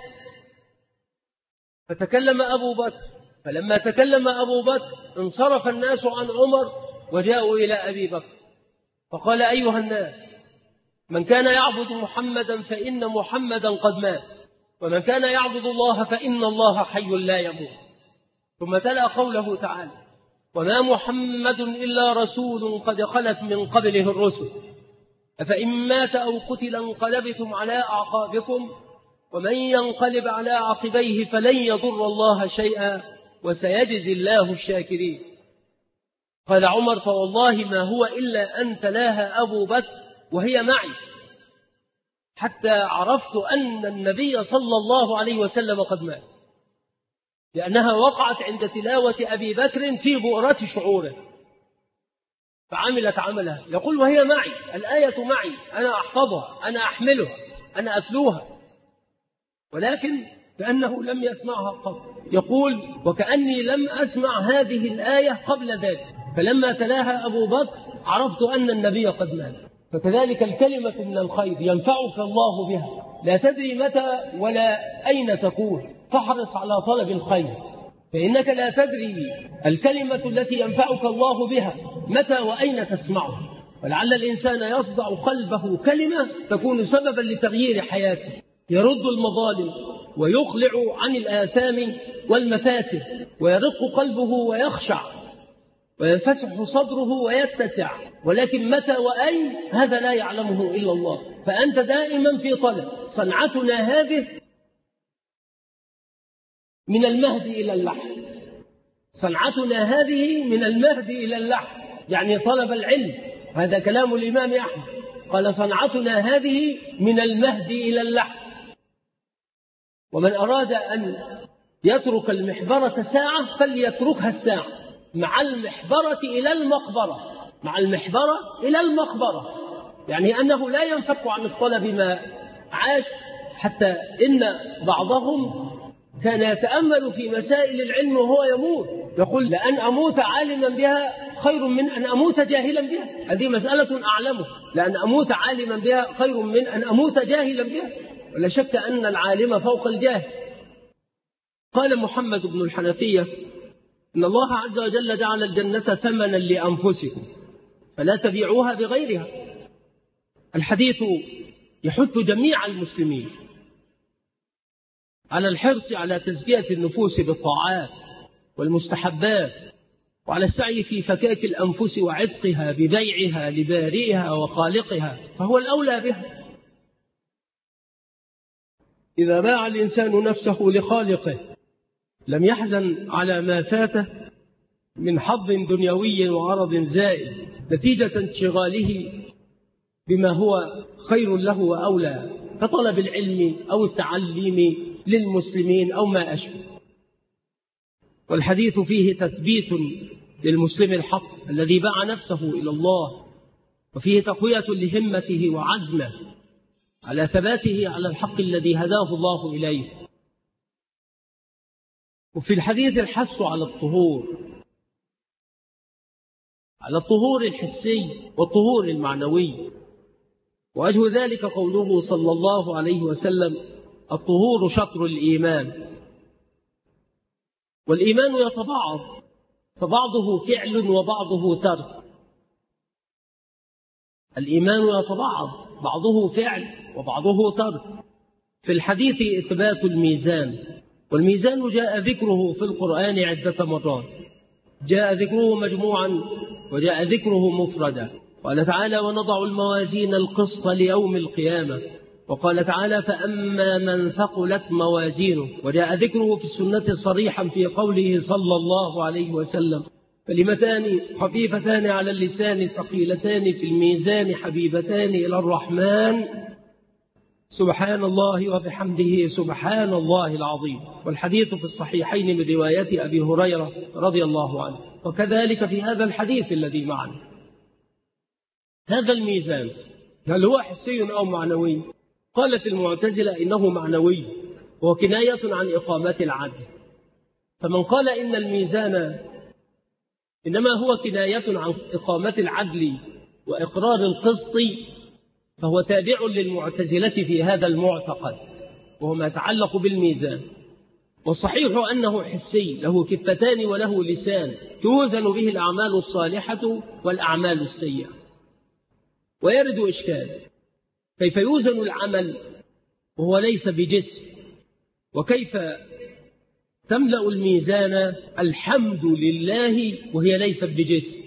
فتكلم أبو بكر، فلما تكلم أبو بكر انصرف الناس عن عمر وجاءوا إلى أبي بكر فقال أيها الناس، من كان يعبد محمدا فإن محمدا قد مات، ومن كان يعبد الله فإن الله حي لا يموت. ثم تلا قوله تعالى وما محمد إلا رسول قد خلت من قبله الرسل أفإن مات أو قتل انقلبتم على أعقابكم ومن ينقلب على عقبيه فلن يضر الله شيئا وسيجزي الله الشاكرين. قال عمر فوالله ما هو إلا أن تلاها أبو بكر وهي معي حتى عرفت أن النبي صلى الله عليه وسلم قد مات، لأنها وقعت عند تلاوة أبي بكر في بؤرة شعوره فعملت عملها. يقول وهي معي، الآية معي، أنا أحفظها، أنا أحملها، أنا أتلوها، ولكن كأنه لم يسمعها قبل. يقول وكأني لم أسمع هذه الآية قبل ذلك، فلما تلاها أبو بكر عرفت أن النبي قد مات. فكذلك الكلمة من الخير ينفعك الله بها، لا تدري متى ولا أين تكون، فاحرص على طلب الخير، فإنك لا تدري الكلمة التي ينفعك الله بها متى وأين تسمعها، ولعل الإنسان يصدع قلبه كلمة تكون سببا لتغيير حياته، يرد المظالم ويخلع عن الآثام والمفاسد، ويرق قلبه ويخشع وينفسح صدره ويتسع، ولكن متى وأين هذا لا يعلمه إلا الله. فأنت دائما في طلب. صنعتنا هذه من المهد إلى اللحد، صنعتنا هذه من المهد إلى اللحد، يعني طلب العلم. هذا كلام الإمام أحمد، قال صنعتنا هذه من المهد إلى اللحد. ومن أراد أن يترك المحبرة ساعة فليتركها الساعة، مع المحبرة إلى المقبرة، مع المحبرة إلى المقبرة، يعني أنه لا ينفك عن الطلب ما عاش. حتى إن بعضهم كان يتأمل في مسائل العلم وهو يموت، يقول لأن أموت عالما بها خير من أن أموت جاهلا بها. هذه مسألة أعلمه، لأن أموت عالما بها خير من أن أموت جاهلا بها، ولا شك أن العالم فوق الجاهل. قال محمد بن الحنفية إن الله عز وجل جعل الجنة ثمنا لأنفسكم فلا تبيعوها بغيرها. الحديث يحث جميع المسلمين على الحرص على تزكية النفوس بالطاعات والمستحبات، وعلى السعي في فكاك الأنفس وعتقها ببيعها لبارئها وخالقها، فهو الأولى بها. إذا باع الإنسان نفسه لخالقه لم يحزن على ما فاته من حظ دنيوي وعرض زائد نتيجة انشغاله بما هو خير له وأولى كطلب العلم أو التعليم للمسلمين أو ما أشبه. والحديث فيه تثبيت للمسلم الحق الذي باع نفسه إلى الله، وفيه تقوية لهمته وعزمه على ثباته على الحق الذي هداه الله إليه. وفي الحديث الحث على الطهور الحسي والطهور المعنوي. وأجه ذلك قوله صلى الله عليه وسلم: الطهور شطر الإيمان. والإيمان يتبعض، فبعضه فعل وبعضه ترك. الإيمان يتبعض، بعضه فعل وبعضه ترك. في الحديث إثبات الميزان، والميزان جاء ذكره في القرآن عدة مرات، جاء ذكره مجموعا وجاء ذكره مفردا. قال تعالى: ونضع الموازين القسط ليوم القيامة. وقال تعالى: فأما من ثقلت موازينه. وجاء ذكره في السنة صريحا في قوله صلى الله عليه وسلم: كلمتان خفيفتان على اللسان ثقيلتان في الميزان حبيبتان إلى الرحمن سبحان الله وبحمده سبحان الله العظيم. والحديث في الصحيحين من رواية أبي هريرة رضي الله عنه. وكذلك في هذا الحديث الذي معنا. هذا الميزان هل هو حسي أو معنوي؟ قالت المعتزلة إنه معنوي، وهو كناية عن إقامة العدل. فمن قال إن الميزان إنما هو كناية عن إقامة العدل وإقرار القسط فهو تابع للمعتزلة في هذا المعتقد، وهو ما يتعلق بالميزان. والصحيح أنه حسي، له كفتان وله لسان توزن به الأعمال الصالحة والأعمال السيئة. ويرد إشكال: كيف يوزن العمل وهو ليس بجسم؟ وكيف تملأ الميزان الحمد لله وهي ليست بجسم؟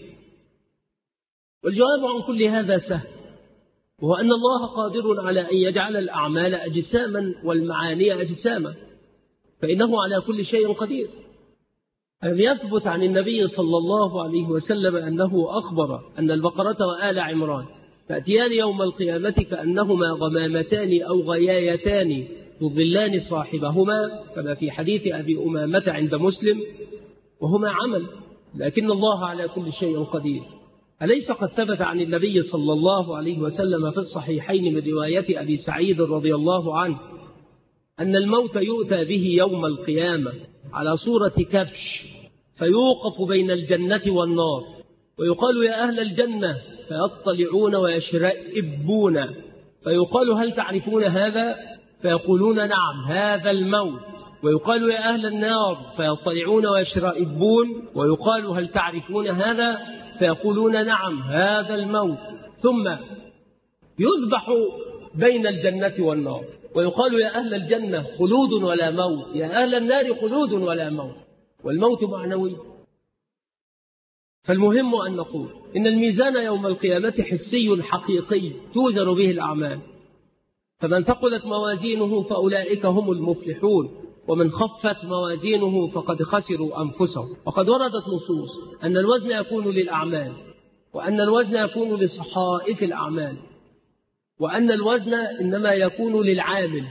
والجواب عن كل هذا سهل، وهو أن الله قادر على أن يجعل الأعمال أجساما والمعاني أجساما، فإنه على كل شيء قدير. أن يثبت عن النبي صلى الله عليه وسلم أنه أخبر أن البقرة وآل عمران تأتيان يوم القيامة كأنهما غمامتان أو غيايتان تظلان صاحبهما، كما في حديث أبي أمامة عند مسلم، وهما عمل، لكن الله على كل شيء قدير. أليس قد ثبت عن النبي صلى الله عليه وسلم في الصحيحين من رواية أبي سعيد رضي الله عنه أن الموت يؤتى به يوم القيامة على صورة كبش، فيوقف بين الجنة والنار، ويقال: يا أهل الجنة، فيطلعون ويشرئبون، فيقال: هل تعرفون هذا؟ فيقولون: نعم، هذا الموت. ويقال: يا أهل النار، فيطلعون ويشرئبون، ويقال: هل تعرفون هذا؟ فيقولون: نعم، هذا الموت. ثم يذبح بين الجنة والنار، ويقال: يا أهل الجنة، خلود ولا موت، يا أهل النار، خلود ولا موت. والموت معنوي. فالمهم أن نقول إن الميزان يوم القيامة حسي حقيقي توزن به الأعمال، فمن ثقلت موازينه فأولئك هم المفلحون، ومن خفت موازينه فقد خسروا أنفسهم. وقد وردت نصوص أن الوزن يكون للأعمال، وأن الوزن يكون لصحائف الأعمال، وأن الوزن إنما يكون للعامل،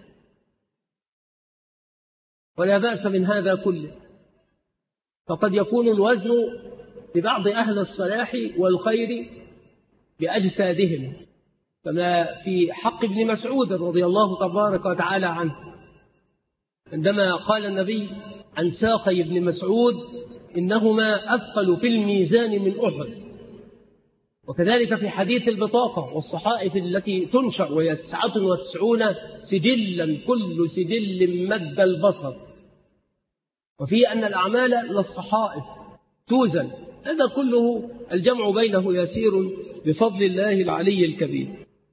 ولا بأس من هذا كله. فقد يكون الوزن لبعض أهل الصلاح والخير بأجسادهم، كما في حق ابن مسعود رضي الله تبارك وتعالى عنه، عندما قال النبي عن ساقي ابن مسعود: إنهما أثقل في الميزان من أحد. وكذلك في حديث البطاقة والصحائف التي تنشر، وهي 99 سجلا كل سجل مد البصر، وفي أن الأعمال للصحائف توزن. هذا كله الجمع بينه يسير بفضل الله العلي الكبير.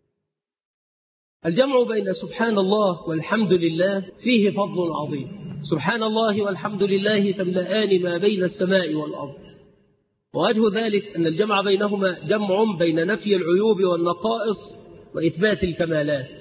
الجمع بين سبحان الله والحمد لله فيه فضل عظيم. سبحان الله والحمد لله تملأان ما بين السماء والأرض. ووجه ذلك أن الجمع بينهما جمع بين نفي العيوب والنقائص وإثبات الكمالات.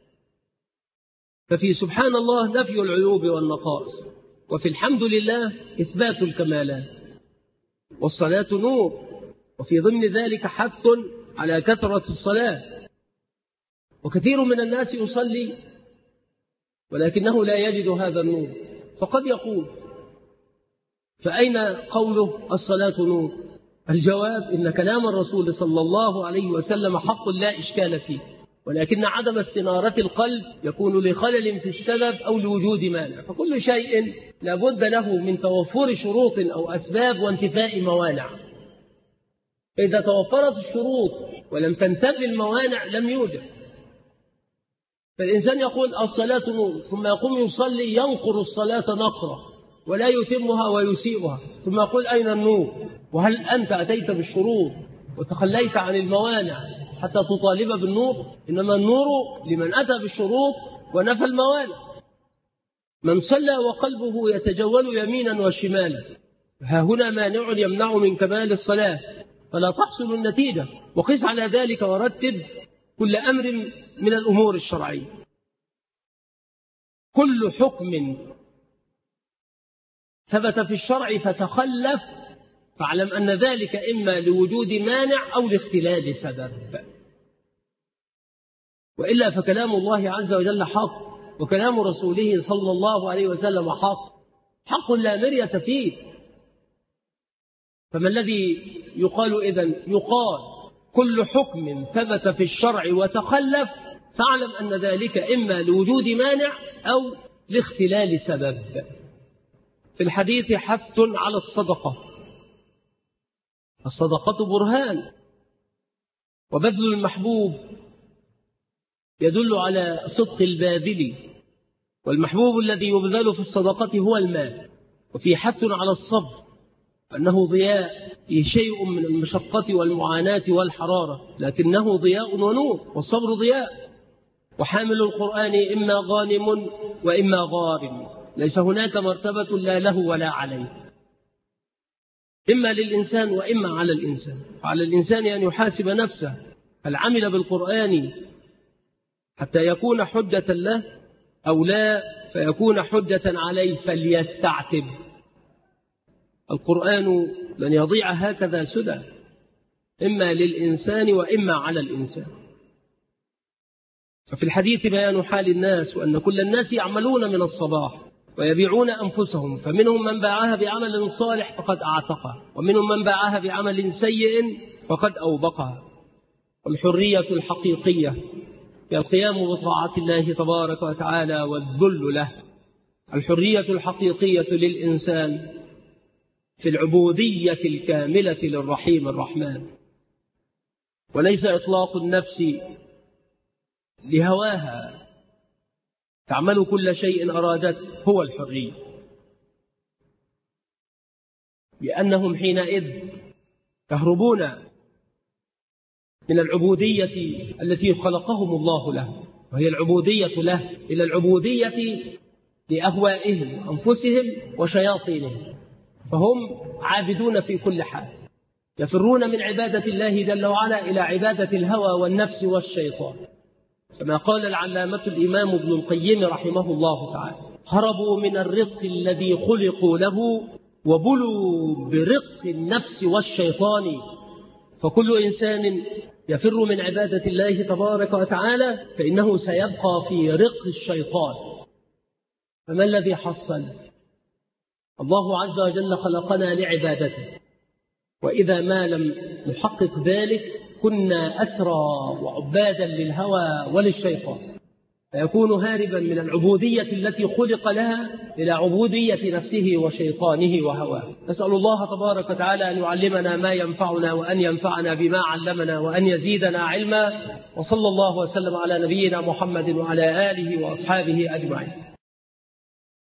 ففي سبحان الله نفي العيوب والنقائص، وفي الحمد لله إثبات الكمالات. والصلاة نور، وفي ضمن ذلك حث على كثرة الصلاة. وكثير من الناس يصلي ولكنه لا يجد هذا النور، فقد يقول: فأين قوله الصلاة نور؟ الجواب: إن كلام الرسول صلى الله عليه وسلم حق لا إشكال فيه، ولكن عدم استنارة القلب يكون لخلل في السبب أو لوجود مانع. فكل شيء لابد له من توفر شروط أو أسباب وانتفاء موانع. إذا توفرت الشروط ولم تنتفي الموانع لم يوجد. فالإنسان يقول الصلاة نور، ثم يقوم يصلي ينقر الصلاة نقرة ولا يتمها ويسيئها، ثم يقول: أين النور؟ وهل أنت أتيت بالشروط وتخليت عن الموانع حتى تطالب بالنور؟ إنما النور لمن أتى بالشروط ونفى الموانع. من صلى وقلبه يتجول يمينا وشمالا، ها هنا مانع يمنع من كمال الصلاة، فلا تحصل النتيجة. وقس على ذلك ورتب كل أمر من الأمور الشرعية. كل حكم ثبت في الشرع فتخلف فاعلم أن ذلك إما لوجود مانع أو لاختلال سبب، وإلا فكلام الله عز وجل حق، وكلام رسوله صلى الله عليه وسلم حق لا مرية فيه. فما الذي يقال إذن؟ يقال كل حكم ثبت في الشرع وتخلف فاعلم أن ذلك إما لوجود مانع أو لاختلال سبب. في الحديث حث على الصدقة. الصدقة برهان، وبذل المحبوب يدل على صدق الباذل، والمحبوب الذي يبذل في الصدقة هو المال. وفي حث على الصبر، أنه ضياء فيه شيء من المشقة والمعاناة والحرارة، لكنه ضياء ونور، والصبر ضياء. وحامل القرآن إما غانم وإما غارم، ليس هناك مرتبة لا له ولا عليه، إما للإنسان وإما على الإنسان. فعلى الإنسان أن يحاسب نفسه: هل عمل بالقرآن حتى يكون حجة له أو لا فيكون حجة عليه فليستعتب. القرآن لن يضيع هكذا سدى، إما للإنسان وإما على الإنسان. ففي الحديث بيان حال الناس، وأن كل الناس يعملون من الصباح ويبيعون أنفسهم، فمنهم من باعها بعمل صالح فقد أعتقها، ومنهم من باعها بعمل سيء فقد أوبقها. والحرية الحقيقية هي القيام بطاعة الله تبارك وتعالى والذل له. الحرية الحقيقية للإنسان في العبودية الكاملة للرحيم الرحمن، وليس إطلاق النفس لهواها تعمل كل شيء أرادته هو الحرية، لأنهم حينئذ يهربون من العبودية التي خلقهم الله له، وهي العبودية له، إلى العبودية لأهوائهم وأنفسهم وشياطينهم، فهم عابدون في كل حال، يفرون من عبادة الله جل وعلا إلى عبادة الهوى والنفس والشيطان. كما قال العلامة الإمام ابن القيم رحمه الله تعالى: هربوا من الرق الذي خلقوا له وبلوا برق النفس والشيطان. فكل إنسان يفر من عبادة الله تبارك وتعالى فإنه سيبقى في رق الشيطان. فما الذي حصل؟ الله عز وجل خلقنا لعبادته، وإذا ما لم نحقق ذلك كنا أسرى وعبادا للهوى وللشيطان، فيكون هاربا من العبودية التي خلق لها إلى عبودية نفسه وشيطانه وهواه. نسأل الله تبارك وتعالى أن يعلمنا ما ينفعنا، وأن ينفعنا بما علمنا، وأن يزيدنا علما. وصلى الله وسلم على نبينا محمد وعلى آله وأصحابه أجمعين.